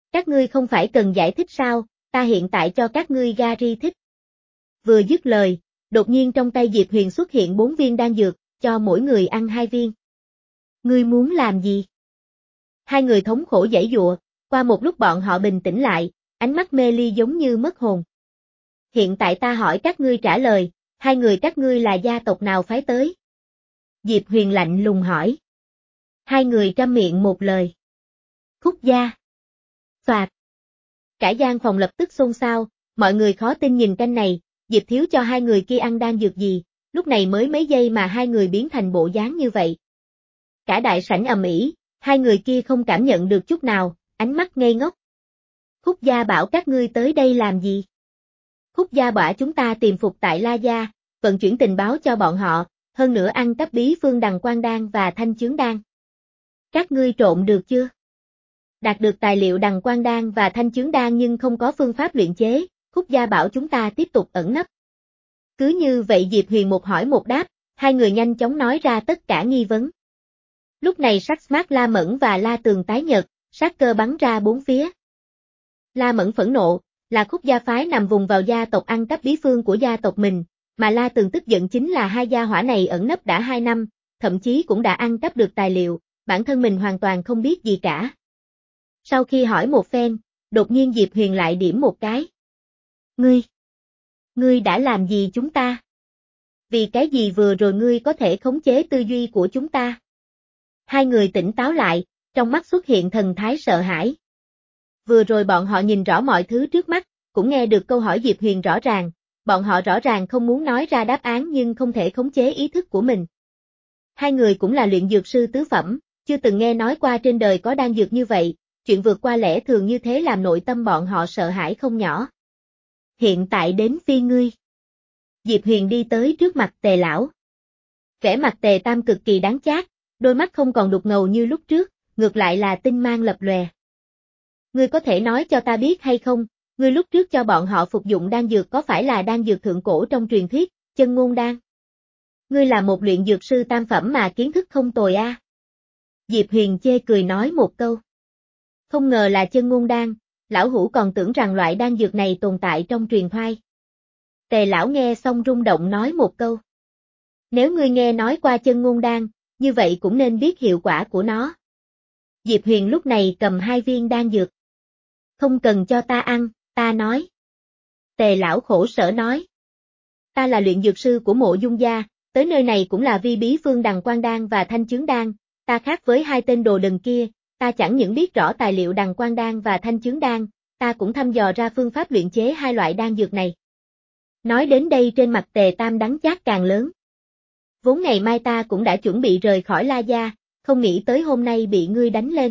Speaker 1: Các ngươi không phải cần giải thích sao, ta hiện tại cho các ngươi Gary thích. Vừa dứt lời, đột nhiên trong tay Diệp Huyền xuất hiện bốn viên đan dược, cho mỗi người ăn hai viên. Ngươi muốn làm gì? Hai người thống khổ giãy giụa, qua một lúc bọn họ bình tĩnh lại, ánh mắt mê ly giống như mất hồn. Hiện tại ta hỏi các ngươi trả lời, hai người các ngươi là gia tộc nào phái tới? Diệp Huyền lạnh lùng hỏi. Hai người trăm miệng một lời. Khúc gia. Soạt. Cả gian phòng lập tức xôn xao, mọi người khó tin nhìn canh này, Diệp Thiếu cho hai người kia ăn đan dược gì, lúc này mới mấy giây mà hai người biến thành bộ dáng như vậy. Cả đại sảnh ầm ĩ, hai người kia không cảm nhận được chút nào, ánh mắt ngây ngốc. Khúc gia bảo các ngươi tới đây làm gì? Khúc gia bảo chúng ta tìm phục tại La Gia, vận chuyển tình báo cho bọn họ, hơn nữa ăn cắp bí phương Đằng Quang Đan và Thanh Chướng Đan. Các ngươi trộn được chưa? Đạt được tài liệu Đằng Quang Đan và Thanh Chướng Đan nhưng không có phương pháp luyện chế, Khúc gia bảo chúng ta tiếp tục ẩn nấp. Cứ như vậy Diệp Huyền một hỏi một đáp, hai người nhanh chóng nói ra tất cả nghi vấn. Lúc này sắc smart La Mẫn và La Tường tái nhợt, sát cơ bắn ra bốn phía. La Mẫn phẫn nộ, là Khúc gia phái nằm vùng vào gia tộc ăn cắp bí phương của gia tộc mình, mà La Tường tức giận chính là hai gia hỏa này ẩn nấp đã hai năm, thậm chí cũng đã ăn cắp được tài liệu, bản thân mình hoàn toàn không biết gì cả. Sau khi hỏi một phen, đột nhiên Diệp Huyền lại điểm một cái. Ngươi, ngươi đã làm gì chúng ta? Vì cái gì vừa rồi ngươi có thể khống chế tư duy của chúng ta? Hai người tỉnh táo lại, trong mắt xuất hiện thần thái sợ hãi. Vừa rồi bọn họ nhìn rõ mọi thứ trước mắt, cũng nghe được câu hỏi Diệp Huyền rõ ràng, bọn họ rõ ràng không muốn nói ra đáp án nhưng không thể khống chế ý thức của mình. Hai người cũng là luyện dược sư tứ phẩm, chưa từng nghe nói qua trên đời có đan dược như vậy, chuyện vượt qua lẽ thường như thế làm nội tâm bọn họ sợ hãi không nhỏ. Hiện tại đến phi ngươi. Diệp Huyền đi tới trước mặt Tề lão. Vẻ mặt Tề Tam cực kỳ đáng chát, đôi mắt không còn đục ngầu như lúc trước, ngược lại là tinh mang lập lòe. Ngươi có thể nói cho ta biết hay không, ngươi lúc trước cho bọn họ phục dụng đan dược có phải là đan dược thượng cổ trong truyền thuyết, chân ngôn đan? Ngươi là một luyện dược sư tam phẩm mà kiến thức không tồi a. À? Diệp Huyền chê cười nói một câu. Không ngờ là chân ngôn đan, lão hủ còn tưởng rằng loại đan dược này tồn tại trong truyền thoại. Tề lão nghe xong rung động nói một câu. Nếu ngươi nghe nói qua chân ngôn đan, như vậy cũng nên biết hiệu quả của nó. Diệp Huyền lúc này cầm hai viên đan dược. Không cần cho ta ăn, ta nói. Tề lão khổ sở nói. Ta là luyện dược sư của Mộ Dung gia, tới nơi này cũng là vì bí phương Đằng Quang Đan và Thanh Chướng Đan, ta khác với hai tên đồ đần kia, ta chẳng những biết rõ tài liệu Đằng Quang Đan và Thanh Chướng Đan, ta cũng thăm dò ra phương pháp luyện chế hai loại đan dược này. Nói đến đây trên mặt Tề Tam đắng chát càng lớn. Vốn ngày mai ta cũng đã chuẩn bị rời khỏi La Gia, không nghĩ tới hôm nay bị ngươi đánh lên.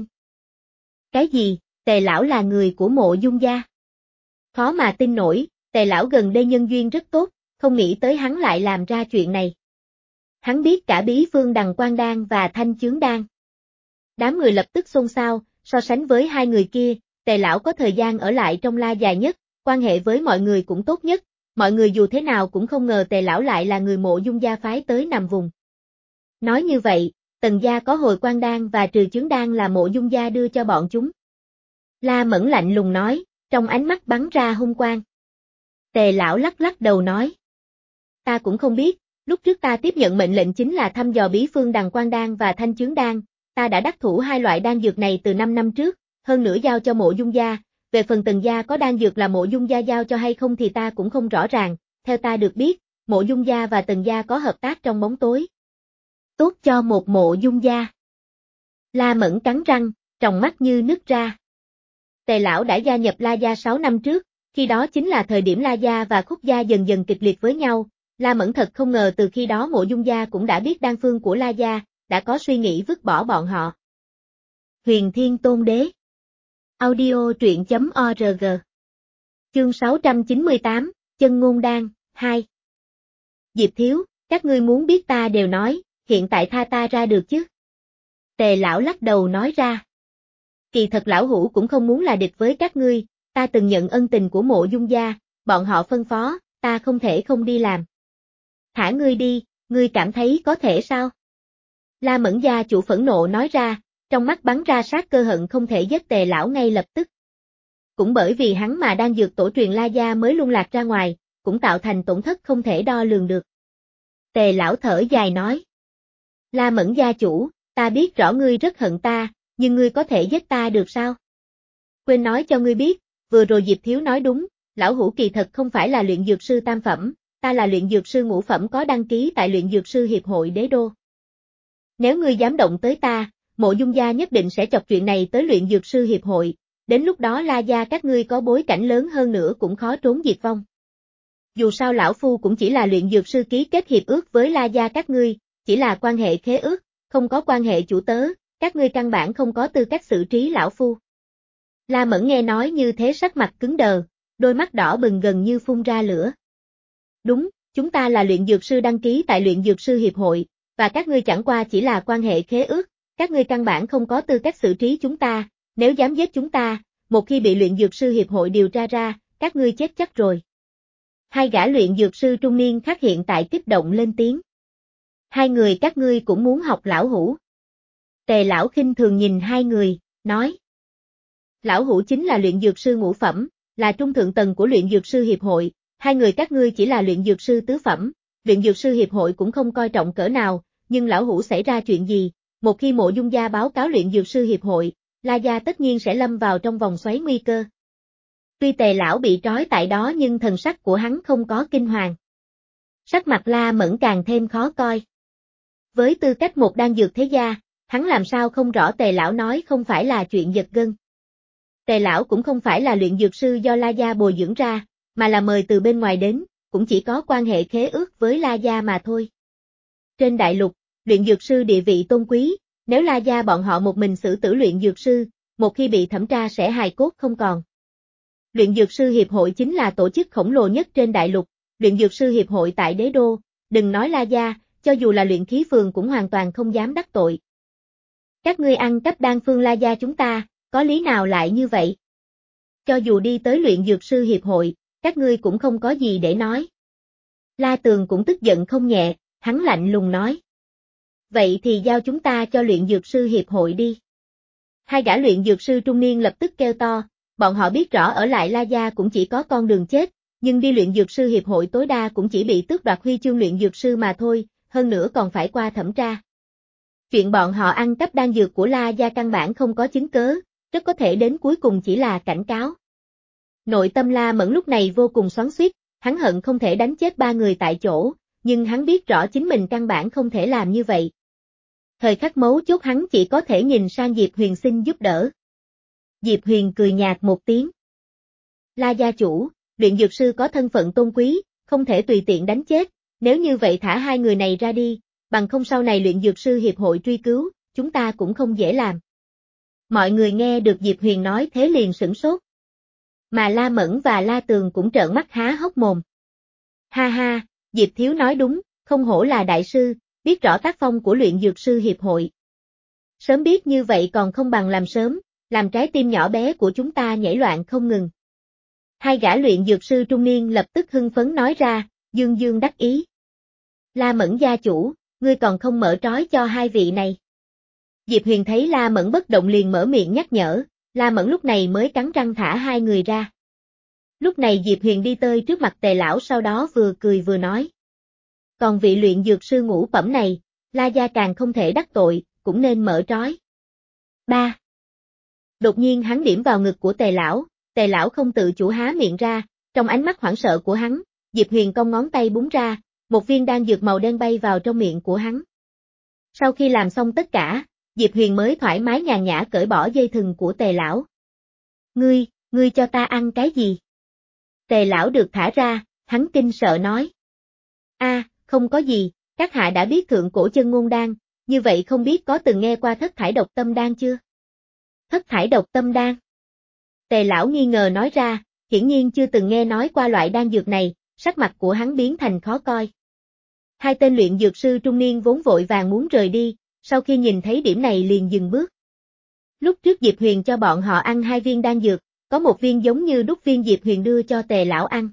Speaker 1: Cái gì, Tề lão là người của Mộ Dung gia? Khó mà tin nổi, Tề lão gần đây nhân duyên rất tốt, không nghĩ tới hắn lại làm ra chuyện này. Hắn biết cả bí phương Đằng Quang Đan và Thanh Chướng Đan. Đám người lập tức xôn xao, so sánh với hai người kia, Tề lão có thời gian ở lại trong La dài nhất, quan hệ với mọi người cũng tốt nhất, mọi người dù thế nào cũng không ngờ Tề lão lại là người Mộ Dung gia phái tới nằm vùng. Nói như vậy, Tần gia có hồi Quang Đan và Trừ Chướng Đan là Mộ Dung gia đưa cho bọn chúng. La Mẫn lạnh lùng nói, trong ánh mắt bắn ra hung quang. Tề lão lắc lắc đầu nói. Ta cũng không biết, lúc trước ta tiếp nhận mệnh lệnh chính là thăm dò bí phương Đằng Quang Đan và Thanh Chướng Đan, ta đã đắc thủ hai loại đan dược này từ năm năm trước, hơn nữa giao cho Mộ Dung gia, về phần Tần gia có đan dược là Mộ Dung gia giao cho hay không thì ta cũng không rõ ràng, theo ta được biết, Mộ Dung gia và Tần gia có hợp tác trong bóng tối. Tốt cho một Mộ Dung gia. La Mẫn cắn răng, tròng mắt như nứt ra. Tề lão đã gia nhập La Gia sáu năm trước, khi đó chính là thời điểm La Gia và Khúc Gia dần dần kịch liệt với nhau, La Mẫn thật không ngờ từ khi đó Mộ Dung gia cũng đã biết đan phương của La Gia, đã có suy nghĩ vứt bỏ bọn họ. Huyền Thiên Tôn Đế. Audio truyện chấm org. Chương sáu trăm chín mươi tám, Chân Ngôn Đan, hai. Diệp Thiếu, các ngươi muốn biết ta đều nói, hiện tại tha ta ra được chứ? Tề lão lắc đầu nói ra. Kỳ thật lão hủ cũng không muốn là địch với các ngươi, ta từng nhận ân tình của Mộ Dung gia, bọn họ phân phó, ta không thể không đi làm. Thả ngươi đi, ngươi cảm thấy có thể sao? La Mẫn gia chủ phẫn nộ nói ra, trong mắt bắn ra sát cơ hận không thể giết Tề lão ngay lập tức. cũng bởi vì hắn mà đan dược tổ truyền La Gia mới lung lạc ra ngoài, cũng tạo thành tổn thất không thể đo lường được. Tề lão thở dài nói. La Mẫn gia chủ, ta biết rõ ngươi rất hận ta, nhưng ngươi có thể giết ta được sao? Quên nói cho ngươi biết, vừa rồi Diệp Thiếu nói đúng, lão hủ kỳ thật không phải là luyện dược sư tam phẩm, ta là luyện dược sư ngũ phẩm có đăng ký tại luyện dược sư hiệp hội đế đô. Nếu ngươi dám động tới ta, Mộ Dung gia nhất định sẽ chọc chuyện này tới luyện dược sư hiệp hội, đến lúc đó La gia các ngươi có bối cảnh lớn hơn nữa cũng khó trốn diệt vong. Dù sao lão phu cũng chỉ là luyện dược sư ký kết hiệp ước với La gia các ngươi, chỉ là quan hệ khế ước, không có quan hệ chủ tớ, các ngươi căn bản không có tư cách xử trí lão phu. La Mẫn nghe nói như thế sắc mặt cứng đờ, đôi mắt đỏ bừng gần như phun ra lửa. Đúng, chúng ta là luyện dược sư đăng ký tại luyện dược sư hiệp hội, và các ngươi chẳng qua chỉ là quan hệ khế ước, các ngươi căn bản không có tư cách xử trí chúng ta, nếu dám giết chúng ta, một khi bị luyện dược sư hiệp hội điều tra ra, các ngươi chết chắc rồi. Hai gã luyện dược sư trung niên khác hiện tại kích động lên tiếng. Hai người các ngươi cũng muốn học lão hủ. Tề lão khinh thường nhìn hai người, nói. Lão hủ chính là luyện dược sư ngũ phẩm, là trung thượng tầng của luyện dược sư hiệp hội, hai người các ngươi chỉ là luyện dược sư tứ phẩm, luyện dược sư hiệp hội cũng không coi trọng cỡ nào, nhưng lão hủ xảy ra chuyện gì, một khi Mộ Dung gia báo cáo luyện dược sư hiệp hội, La gia tất nhiên sẽ lâm vào trong vòng xoáy nguy cơ. Tuy Tề lão bị trói tại đó nhưng thần sắc của hắn không có kinh hoàng. Sắc mặt La Mẫn càng thêm khó coi. Với tư cách một đan dược thế gia, hắn làm sao không rõ Tề lão nói không phải là chuyện giật gân. Tề lão cũng không phải là luyện dược sư do La gia bồi dưỡng ra, mà là mời từ bên ngoài đến, cũng chỉ có quan hệ khế ước với La gia mà thôi. Trên đại lục, luyện dược sư địa vị tôn quý, nếu La gia bọn họ một mình xử tử luyện dược sư, một khi bị thẩm tra sẽ hài cốt không còn. Luyện dược sư hiệp hội chính là tổ chức khổng lồ nhất trên đại lục, luyện dược sư hiệp hội tại đế đô, đừng nói La gia, cho dù là luyện khí phường cũng hoàn toàn không dám đắc tội. Các ngươi ăn cắp đan phương La gia chúng ta, có lý nào lại như vậy? Cho dù đi tới luyện dược sư hiệp hội, các ngươi cũng không có gì để nói. La Tường cũng tức giận không nhẹ, hắn lạnh lùng nói. Vậy thì giao chúng ta cho luyện dược sư hiệp hội đi. Hai gã luyện dược sư trung niên lập tức kêu to, bọn họ biết rõ ở lại La gia cũng chỉ có con đường chết, nhưng đi luyện dược sư hiệp hội tối đa cũng chỉ bị tước đoạt huy chương luyện dược sư mà thôi, hơn nữa còn phải qua thẩm tra. Chuyện bọn họ ăn cắp đan dược của La gia căn bản không có chứng cớ, rất có thể đến cuối cùng chỉ là cảnh cáo. Nội tâm La Mẫn lúc này vô cùng xoắn xuýt, hắn hận không thể đánh chết ba người tại chỗ, nhưng hắn biết rõ chính mình căn bản không thể làm như vậy. Thời khắc mấu chốt hắn chỉ có thể nhìn sang Diệp Huyền xin giúp đỡ. Diệp Huyền cười nhạt một tiếng. La gia chủ, luyện dược sư có thân phận tôn quý, không thể tùy tiện đánh chết, nếu như vậy thả hai người này ra đi, bằng không sau này luyện dược sư hiệp hội truy cứu, chúng ta cũng không dễ làm. Mọi người nghe được Diệp Huyền nói thế liền sửng sốt. Mà La Mẫn và La Tường cũng trợn mắt há hốc mồm. Ha ha, Diệp Thiếu nói đúng, không hổ là đại sư, biết rõ tác phong của luyện dược sư hiệp hội. Sớm biết như vậy còn không bằng làm sớm, làm trái tim nhỏ bé của chúng ta nhảy loạn không ngừng. Hai gã luyện dược sư trung niên lập tức hưng phấn nói ra, dương dương đắc ý. La Mẫn gia chủ, ngươi còn không mở trói cho hai vị này. Diệp Huyền thấy La Mẫn bất động liền mở miệng nhắc nhở, La Mẫn lúc này mới cắn răng thả hai người ra. Lúc này Diệp Huyền đi tới trước mặt Tề lão sau đó vừa cười vừa nói. Còn vị luyện dược sư ngũ phẩm này, La gia càng không thể đắc tội, cũng nên mở trói. ba. Đột nhiên hắn điểm vào ngực của Tề lão, Tề lão không tự chủ há miệng ra, trong ánh mắt hoảng sợ của hắn, Diệp Huyền cong ngón tay búng ra, một viên đan dược màu đen bay vào trong miệng của hắn. Sau khi làm xong tất cả, Diệp Huyền mới thoải mái nhàn nhã cởi bỏ dây thừng của Tề lão. Ngươi, ngươi cho ta ăn cái gì? Tề lão được thả ra, hắn kinh sợ nói. A, không có gì, các hạ đã biết thượng cổ chân ngôn đan, như vậy không biết có từng nghe qua thất thải độc tâm đan chưa? Thất thải độc tâm đan? Tề lão nghi ngờ nói ra, hiển nhiên chưa từng nghe nói qua loại đan dược này, sắc mặt của hắn biến thành khó coi. Hai tên luyện dược sư trung niên vốn vội vàng muốn rời đi, sau khi nhìn thấy điểm này liền dừng bước. Lúc trước Diệp Huyền cho bọn họ ăn hai viên đan dược, có một viên giống như đúc viên Diệp Huyền đưa cho Tề lão ăn.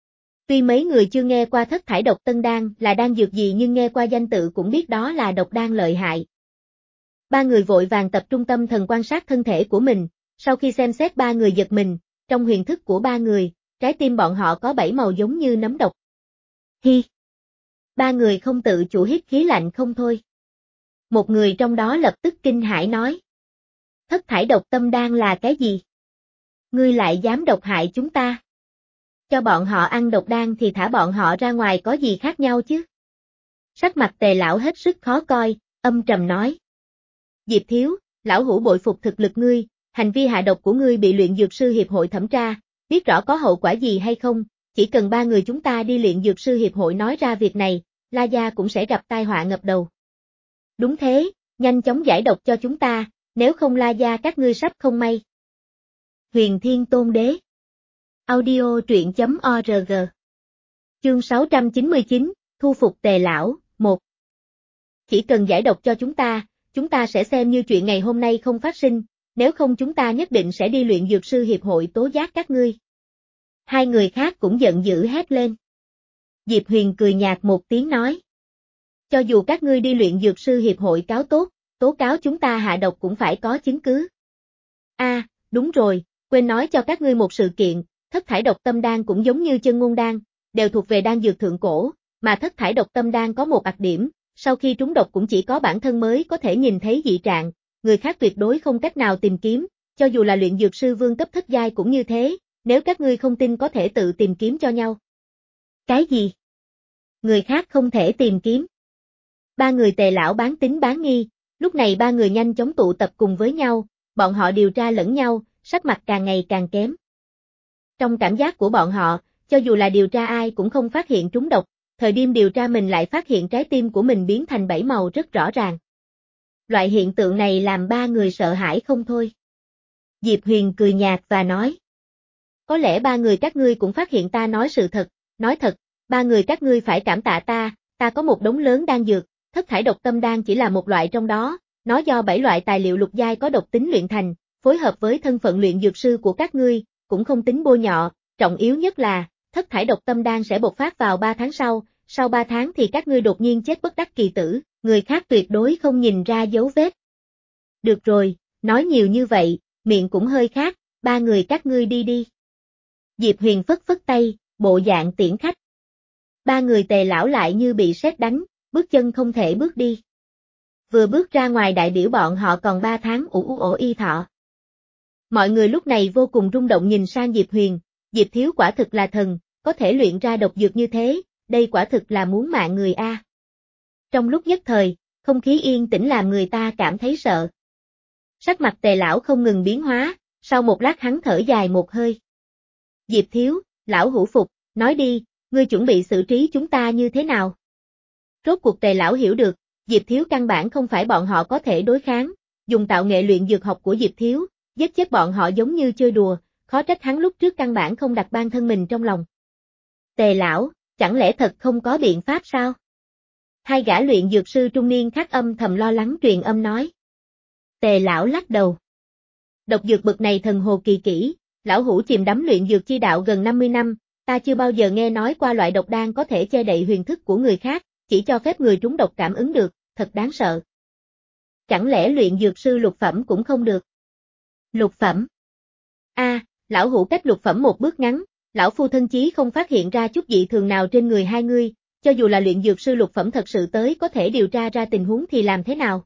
Speaker 1: Tuy mấy người chưa nghe qua thất thải độc tân đan là đan dược gì nhưng nghe qua danh tự cũng biết đó là độc đan lợi hại. Ba người vội vàng tập trung tâm thần quan sát thân thể của mình, sau khi xem xét ba người giật mình, trong huyền thức của ba người, trái tim bọn họ có bảy màu giống như nấm độc. Hi! Ba người không tự chủ hít khí lạnh không thôi. Một người trong đó lập tức kinh hãi nói. Thất thải độc tâm đan là cái gì? Ngươi lại dám độc hại chúng ta? Cho bọn họ ăn độc đan thì thả bọn họ ra ngoài có gì khác nhau chứ? Sắc mặt Tề lão hết sức khó coi, âm trầm nói. Diệp Thiếu, lão hủ bội phục thực lực ngươi, hành vi hạ độc của ngươi bị luyện dược sư hiệp hội thẩm tra, biết rõ có hậu quả gì hay không, chỉ cần ba người chúng ta đi luyện dược sư hiệp hội nói ra việc này, La Gia cũng sẽ gặp tai họa ngập đầu. Đúng thế, nhanh chóng giải độc cho chúng ta, nếu không La Gia các ngươi sắp không may. Huyền Thiên Tôn Đế. Audio truyện chấm org. Chương sáu trăm chín mươi chín, Thu phục Tề lão, một. Chỉ cần giải độc cho chúng ta, chúng ta sẽ xem như chuyện ngày hôm nay không phát sinh, nếu không chúng ta nhất định sẽ đi luyện dược sư hiệp hội tố giác các ngươi. Hai người khác cũng giận dữ hét lên. Diệp Huyền cười nhạt một tiếng nói. Cho dù các ngươi đi luyện dược sư hiệp hội cáo tốt, tố cáo chúng ta hạ độc cũng phải có chứng cứ. A, à, đúng rồi, quên nói cho các ngươi một sự kiện, thất thải độc tâm đan cũng giống như chân ngôn đan, đều thuộc về đan dược thượng cổ, mà thất thải độc tâm đan có một đặc điểm, sau khi trúng độc cũng chỉ có bản thân mới có thể nhìn thấy dị trạng, người khác tuyệt đối không cách nào tìm kiếm, cho dù là luyện dược sư vương cấp thất giai cũng như thế, nếu các ngươi không tin có thể tự tìm kiếm cho nhau. Cái gì? Người khác không thể tìm kiếm. Ba người Tề lão bán tín bán nghi, lúc này ba người nhanh chóng tụ tập cùng với nhau, bọn họ điều tra lẫn nhau, sắc mặt càng ngày càng kém. Trong cảm giác của bọn họ, cho dù là điều tra ai cũng không phát hiện trúng độc, thời điểm điều tra mình lại phát hiện trái tim của mình biến thành bảy màu rất rõ ràng. Loại hiện tượng này làm ba người sợ hãi không thôi. Diệp Huyền cười nhạt và nói. Có lẽ ba người các ngươi cũng phát hiện ta nói sự thật, nói thật, ba người các ngươi phải cảm tạ ta, ta có một đống lớn đan dược, thất thải độc tâm đan chỉ là một loại trong đó, nó do bảy loại tài liệu lục giai có độc tính luyện thành, phối hợp với thân phận luyện dược sư của các ngươi, cũng không tính bôi nhọ, trọng yếu nhất là, thất thải độc tâm đan sẽ bộc phát vào ba tháng sau, sau ba tháng thì các ngươi đột nhiên chết bất đắc kỳ tử, người khác tuyệt đối không nhìn ra dấu vết. Được rồi, nói nhiều như vậy, miệng cũng hơi khác, ba người các ngươi đi đi. Diệp Huyền phất phất tay, bộ dạng tiễn khách. Ba người Tề lão lại như bị sét đánh, bước chân không thể bước đi. Vừa bước ra ngoài đại biểu bọn họ còn ba tháng ủ ủ ổ y thọ. Mọi người lúc này vô cùng rung động nhìn sang Diệp Huyền, Diệp Thiếu quả thực là thần, có thể luyện ra độc dược như thế, đây quả thực là muốn mạng người a. Trong lúc nhất thời, không khí yên tĩnh làm người ta cảm thấy sợ. Sắc mặt Tề lão không ngừng biến hóa, sau một lát hắn thở dài một hơi. Diệp Thiếu, lão hữu phục, nói đi, ngươi chuẩn bị xử trí chúng ta như thế nào? Rốt cuộc Tề lão hiểu được, Diệp Thiếu căn bản không phải bọn họ có thể đối kháng, dùng tạo nghệ luyện dược học của Diệp Thiếu, giết chết bọn họ giống như chơi đùa, khó trách hắn lúc trước căn bản không đặt ban thân mình trong lòng. Tề lão, chẳng lẽ thật không có biện pháp sao? Hai gã luyện dược sư trung niên khác âm thầm lo lắng truyền âm nói. Tề lão lắc đầu. Độc dược bực này thần hồ kỳ kỹ, lão hủ chìm đắm luyện dược chi đạo gần năm mươi năm, ta chưa bao giờ nghe nói qua loại độc đan có thể che đậy huyền thức của người khác, chỉ cho phép người trúng độc cảm ứng được, thật đáng sợ. Chẳng lẽ luyện dược sư lục phẩm cũng không được? Lục phẩm? A, à, lão hủ cách lục phẩm một bước ngắn, lão phu thân chí không phát hiện ra chút dị thường nào trên người hai ngươi, cho dù là luyện dược sư lục phẩm thật sự tới có thể điều tra ra tình huống thì làm thế nào?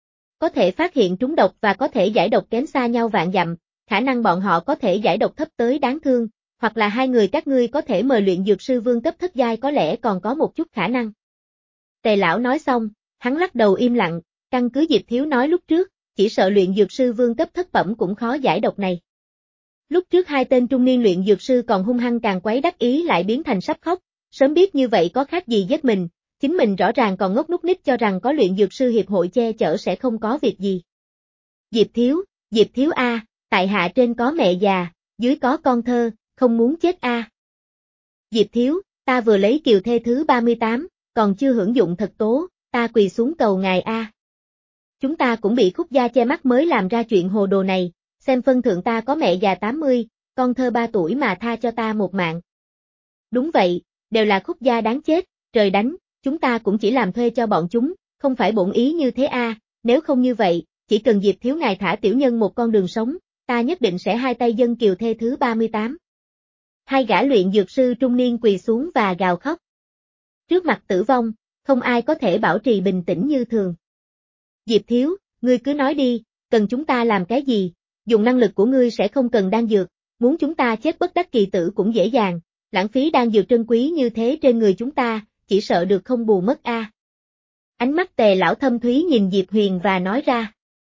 Speaker 1: Có thể phát hiện trúng độc và có thể giải độc kém xa nhau vạn dặm, khả năng bọn họ có thể giải độc thấp tới đáng thương, hoặc là hai người các ngươi có thể mời luyện dược sư vương cấp thất giai có lẽ còn có một chút khả năng. Tề lão nói xong, hắn lắc đầu im lặng, căn cứ Diệp Thiếu nói lúc trước, chỉ sợ luyện dược sư vương cấp thất phẩm cũng khó giải độc này. Lúc trước hai tên trung niên luyện dược sư còn hung hăng càng quấy đắc ý lại biến thành sắp khóc, sớm biết như vậy có khác gì giết mình, chính mình rõ ràng còn ngốc núc ních cho rằng có luyện dược sư hiệp hội che chở sẽ không có việc gì. Diệp Thiếu, Diệp Thiếu a, tại hạ trên có mẹ già, dưới có con thơ, không muốn chết a. À. Diệp Thiếu, ta vừa lấy kiều thê thứ ba mươi tám, còn chưa hưởng dụng thật tố, ta quỳ xuống cầu ngài a. À. Chúng ta cũng bị khúc gia che mắt mới làm ra chuyện hồ đồ này, xem phân thượng ta có mẹ già tám mươi, con thơ ba tuổi mà tha cho ta một mạng. Đúng vậy, đều là khúc gia đáng chết, trời đánh, chúng ta cũng chỉ làm thuê cho bọn chúng, không phải bổn ý như thế a, à. Nếu không như vậy, chỉ cần Diệp Thiếu ngài thả tiểu nhân một con đường sống, ta nhất định sẽ hai tay dâng kiều thê thứ ba mươi tám. Hai gã luyện dược sư trung niên quỳ xuống và gào khóc. Trước mặt tử vong, không ai có thể bảo trì bình tĩnh như thường. Diệp Thiếu, ngươi cứ nói đi, cần chúng ta làm cái gì, dùng năng lực của ngươi sẽ không cần đan dược, muốn chúng ta chết bất đắc kỳ tử cũng dễ dàng, lãng phí đan dược trân quý như thế trên người chúng ta, chỉ sợ được không bù mất a. À. Ánh mắt Tề lão thâm thúy nhìn Diệp Huyền và nói ra.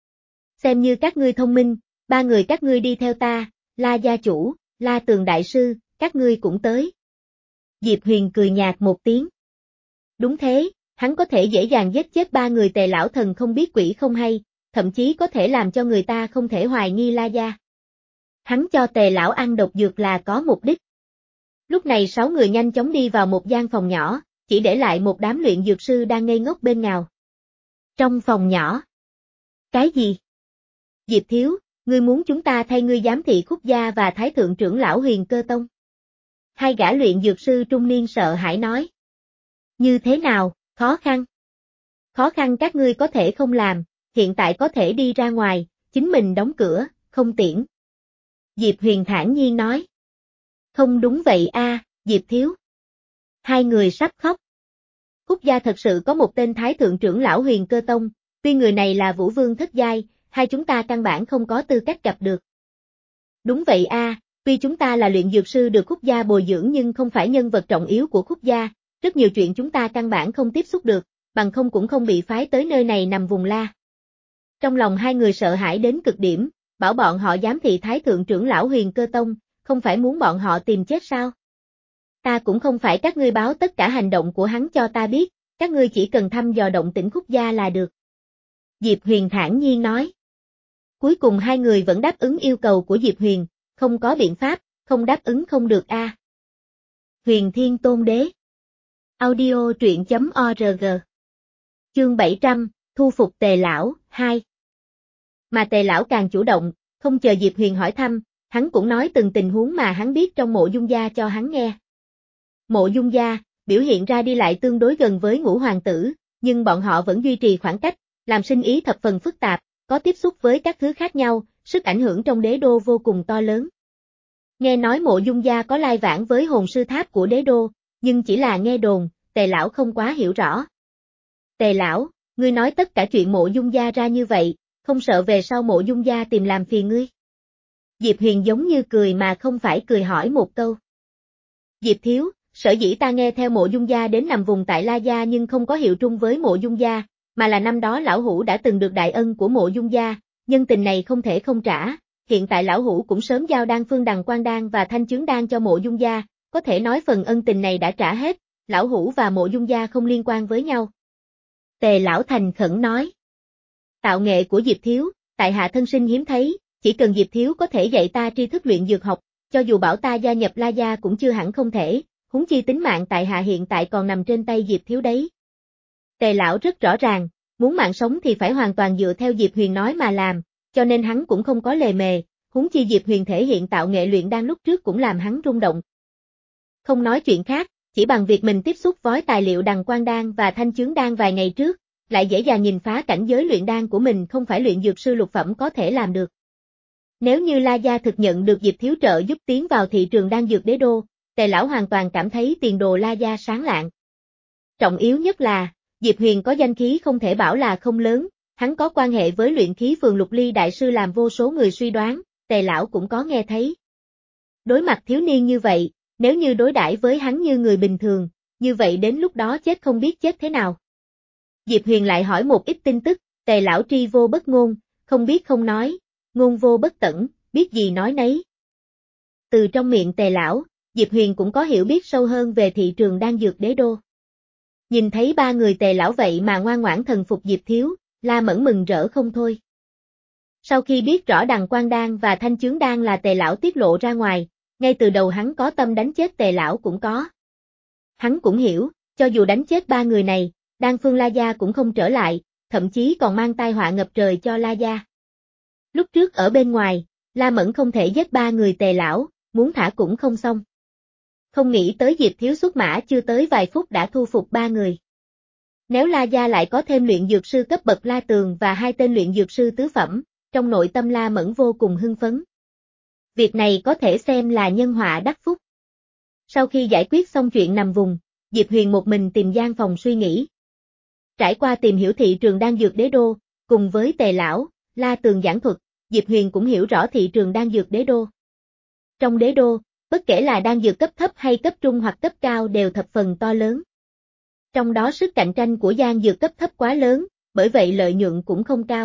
Speaker 1: Xem như các ngươi thông minh, ba người các ngươi đi theo ta, La gia chủ, La Tường đại sư, các ngươi cũng tới. Diệp Huyền cười nhạt một tiếng. Đúng thế, hắn có thể dễ dàng giết chết ba người Tề lão thần không biết quỷ không hay, thậm chí có thể làm cho người ta không thể hoài nghi La gia. Hắn cho Tề lão ăn độc dược là có mục đích. Lúc này sáu người nhanh chóng đi vào một gian phòng nhỏ, chỉ để lại một đám luyện dược sư đang ngây ngốc bên ngào. Trong phòng nhỏ. Cái gì? Diệp Thiếu, ngươi muốn chúng ta thay ngươi giám thị Khúc gia và Thái thượng trưởng lão Huyền Cơ Tông? Hai gã luyện dược sư trung niên sợ hãi nói. Như thế nào, khó khăn? Khó khăn các ngươi có thể không làm, hiện tại có thể đi ra ngoài, chính mình đóng cửa, không tiễn. Diệp Huyền thản nhiên nói. Không đúng vậy a, à, Diệp Thiếu. Hai người sắp khóc. Khúc gia thật sự có một tên Thái thượng trưởng lão Huyền Cơ Tông, tuy người này là Vũ Vương thất giai, hai chúng ta căn bản không có tư cách gặp được. Đúng vậy a, à, tuy chúng ta là luyện dược sư được Khúc gia bồi dưỡng nhưng không phải nhân vật trọng yếu của Khúc gia, rất nhiều chuyện chúng ta căn bản không tiếp xúc được, bằng không cũng không bị phái tới nơi này nằm vùng la. Trong lòng hai người sợ hãi đến cực điểm, bảo bọn họ giám thị Thái thượng trưởng lão Huyền Cơ Tông, không phải muốn bọn họ tìm chết sao? Ta cũng không phải các ngươi báo tất cả hành động của hắn cho ta biết, các ngươi chỉ cần thăm dò động tĩnh Khúc gia là được. Diệp Huyền thản nhiên nói. Cuối cùng hai người vẫn đáp ứng yêu cầu của Diệp Huyền, không có biện pháp, không đáp ứng không được a. À. Huyền Thiên Tôn Đế. Audio truyện chấm org. Chương bảy trăm, thu phục Tề lão, hai. Mà Tề lão càng chủ động, không chờ Diệp Huyền hỏi thăm, hắn cũng nói từng tình huống mà hắn biết trong Mộ Dung gia cho hắn nghe. Mộ Dung gia, biểu hiện ra đi lại tương đối gần với Ngũ hoàng tử, nhưng bọn họ vẫn duy trì khoảng cách, làm sinh ý thập phần phức tạp, có tiếp xúc với các thứ khác nhau, sức ảnh hưởng trong đế đô vô cùng to lớn. Nghe nói Mộ Dung gia có lai vãng với hồn sư tháp của đế đô, nhưng chỉ là nghe đồn, Tề lão không quá hiểu rõ. Tề lão, ngươi nói tất cả chuyện Mộ Dung gia ra như vậy, không sợ về sau Mộ Dung gia tìm làm phiền ngươi? Diệp Huyền giống như cười mà không phải cười hỏi một câu. Diệp Thiếu, sở dĩ ta nghe theo Mộ Dung gia đến nằm vùng tại La gia nhưng không có hiệu trung với Mộ Dung gia, mà là năm đó lão hủ đã từng được đại ân của Mộ Dung gia, nhân tình này không thể không trả, hiện tại lão hủ cũng sớm giao đan phương Đằng Quang đan và Thanh Chướng đan cho Mộ Dung gia, có thể nói phần ân tình này đã trả hết, lão hủ và Mộ Dung gia không liên quan với nhau. Tề lão thành khẩn nói. Tạo nghệ của Diệp Thiếu, tại hạ thân sinh hiếm thấy, chỉ cần Diệp Thiếu có thể dạy ta tri thức luyện dược học, cho dù bảo ta gia nhập La gia cũng chưa hẳn không thể, huống chi tính mạng tại hạ hiện tại còn nằm trên tay Diệp Thiếu đấy. Tề lão rất rõ ràng, muốn mạng sống thì phải hoàn toàn dựa theo Diệp Huyền nói mà làm, cho nên hắn cũng không có lề mề, huống chi Diệp Huyền thể hiện tạo nghệ luyện đan lúc trước cũng làm hắn rung động. Không nói chuyện khác, chỉ bằng việc mình tiếp xúc với tài liệu Đằng Quang đan và Thanh Chướng đan vài ngày trước, lại dễ dàng nhìn phá cảnh giới luyện đan của mình không phải luyện dược sư lục phẩm có thể làm được. Nếu như La gia thực nhận được Diệp Thiếu trợ giúp tiến vào thị trường đan dược đế đô, Tề lão hoàn toàn cảm thấy tiền đồ La gia sáng lạng. Trọng yếu nhất là, Diệp Huyền có danh khí không thể bảo là không lớn, hắn có quan hệ với luyện khí phường Lục Ly đại sư làm vô số người suy đoán, Tề lão cũng có nghe thấy. Đối mặt thiếu niên như vậy, nếu như đối đãi với hắn như người bình thường, như vậy đến lúc đó chết không biết chết thế nào. Diệp Huyền lại hỏi một ít tin tức, Tề lão tri vô bất ngôn, không biết không nói, ngôn vô bất tẩn, biết gì nói nấy. Từ trong miệng Tề lão, Diệp Huyền cũng có hiểu biết sâu hơn về thị trường đan dược đế đô. Nhìn thấy ba người Tề lão vậy mà ngoan ngoãn thần phục Diệp Thiếu, La Mẫn mừng rỡ không thôi. Sau khi biết rõ Đằng Quang đan và Thanh Chướng đan là Tề lão tiết lộ ra ngoài, ngay từ đầu hắn có tâm đánh chết Tề lão cũng có. Hắn cũng hiểu, cho dù đánh chết ba người này, Đan phương La gia cũng không trở lại, thậm chí còn mang tai họa ngập trời cho La gia. Lúc trước ở bên ngoài, La Mẫn không thể giết ba người Tề lão, muốn thả cũng không xong. Không nghĩ tới Diệp Thiếu xuất mã chưa tới vài phút đã thu phục ba người. Nếu La gia lại có thêm luyện dược sư cấp bậc La Tường và hai tên luyện dược sư tứ phẩm, trong nội tâm La Mẫn vô cùng hưng phấn. Việc này có thể xem là nhân họa đắc phúc. Sau khi giải quyết xong chuyện nằm vùng, Diệp Huyền một mình tìm gian phòng suy nghĩ. Trải qua tìm hiểu thị trường đan dược đế đô, cùng với Tề Lão, La Tường giảng thuật, Diệp Huyền cũng hiểu rõ thị trường đan dược đế đô. Trong đế đô, bất kể là đan dược cấp thấp hay cấp trung hoặc cấp cao đều thập phần to lớn. Trong đó sức cạnh tranh của đan dược cấp thấp quá lớn, bởi vậy lợi nhuận cũng không cao.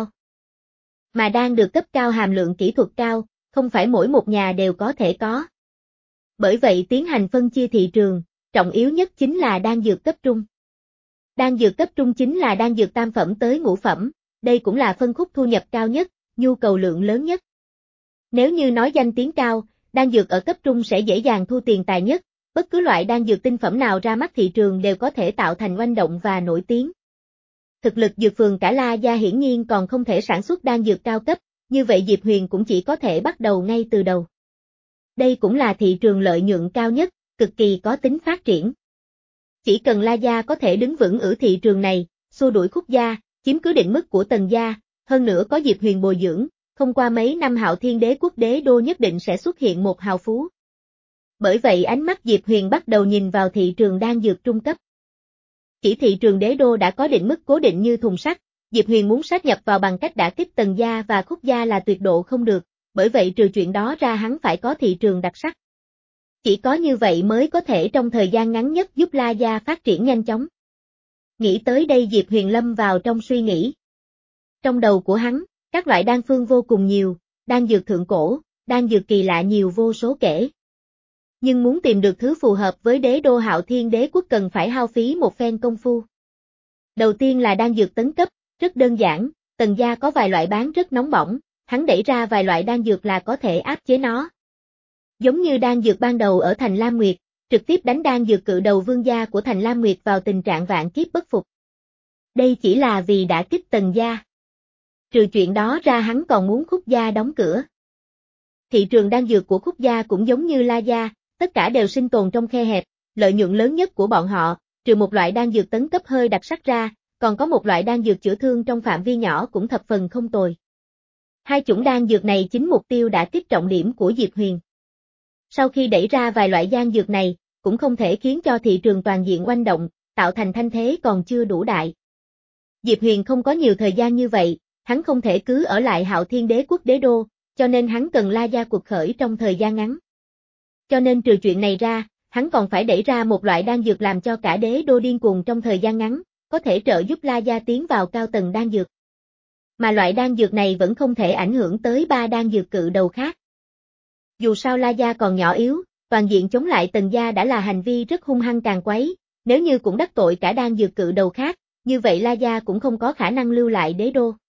Speaker 1: Mà đan được cấp cao hàm lượng kỹ thuật cao, không phải mỗi một nhà đều có thể có. Bởi vậy tiến hành phân chia thị trường, trọng yếu nhất chính là đan dược cấp trung. Đan dược cấp trung chính là đan dược tam phẩm tới ngũ phẩm, đây cũng là phân khúc thu nhập cao nhất, nhu cầu lượng lớn nhất. Nếu như nói danh tiếng cao, đan dược ở cấp trung sẽ dễ dàng thu tiền tài nhất, bất cứ loại đan dược tinh phẩm nào ra mắt thị trường đều có thể tạo thành oanh động và nổi tiếng. Thực lực dược phường cả La Gia hiển nhiên còn không thể sản xuất đan dược cao cấp, như vậy Diệp Huyền cũng chỉ có thể bắt đầu ngay từ đầu. Đây cũng là thị trường lợi nhuận cao nhất, cực kỳ có tính phát triển. Chỉ cần La Gia có thể đứng vững ở thị trường này, xua đuổi Khúc Gia, chiếm cứ định mức của Tần Gia, hơn nữa có Diệp Huyền bồi dưỡng, không qua mấy năm Hạo Thiên Đế quốc đế đô nhất định sẽ xuất hiện một hào phú. Bởi vậy ánh mắt Diệp Huyền bắt đầu nhìn vào thị trường đan dược trung cấp. Chỉ thị trường đế đô đã có định mức cố định như thùng sắt, Diệp Huyền muốn sát nhập vào bằng cách đả kích Tần Gia và Khúc Gia là tuyệt độ không được, bởi vậy trừ chuyện đó ra hắn phải có thị trường đặc sắc. Chỉ có như vậy mới có thể trong thời gian ngắn nhất giúp La Gia phát triển nhanh chóng. Nghĩ tới đây Diệp Huyền lâm vào trong suy nghĩ. Trong đầu của hắn, các loại đan phương vô cùng nhiều, đan dược thượng cổ, đan dược kỳ lạ nhiều vô số kể. Nhưng muốn tìm được thứ phù hợp với đế đô Hạo Thiên Đế quốc cần phải hao phí một phen công phu. Đầu tiên là đan dược tấn cấp, rất đơn giản, Tần Gia có vài loại bán rất nóng bỏng, hắn đẩy ra vài loại đan dược là có thể áp chế nó. Giống như đan dược ban đầu ở Thành Lam Nguyệt, trực tiếp đánh đan dược cự đầu vương gia của Thành Lam Nguyệt vào tình trạng vạn kiếp bất phục. Đây chỉ là vì đã kích Tần Gia. Trừ chuyện đó ra hắn còn muốn Khúc Gia đóng cửa. Thị trường đan dược của Khúc Gia cũng giống như La Gia, tất cả đều sinh tồn trong khe hẹp, lợi nhuận lớn nhất của bọn họ, trừ một loại đan dược tấn cấp hơi đặc sắc ra, còn có một loại đan dược chữa thương trong phạm vi nhỏ cũng thập phần không tồi. Hai chủng đan dược này chính mục tiêu đã kích trọng điểm của Diệp Huyền. Sau khi đẩy ra vài loại đan dược này, cũng không thể khiến cho thị trường toàn diện oanh động, tạo thành thanh thế còn chưa đủ đại. Diệp Huyền không có nhiều thời gian như vậy, hắn không thể cứ ở lại Hạo Thiên Đế quốc đế đô, cho nên hắn cần La Gia cuộc khởi trong thời gian ngắn. Cho nên trừ chuyện này ra, hắn còn phải đẩy ra một loại đan dược làm cho cả đế đô điên cuồng trong thời gian ngắn, có thể trợ giúp La Gia tiến vào cao tầng đan dược. Mà loại đan dược này vẫn không thể ảnh hưởng tới ba đan dược cự đầu khác. Dù sao La Gia còn nhỏ yếu, toàn diện chống lại Tần Gia đã là hành vi rất hung hăng càn quấy, nếu như cũng đắc tội cả đan dược cự đầu khác, như vậy La Gia cũng không có khả năng lưu lại đế đô.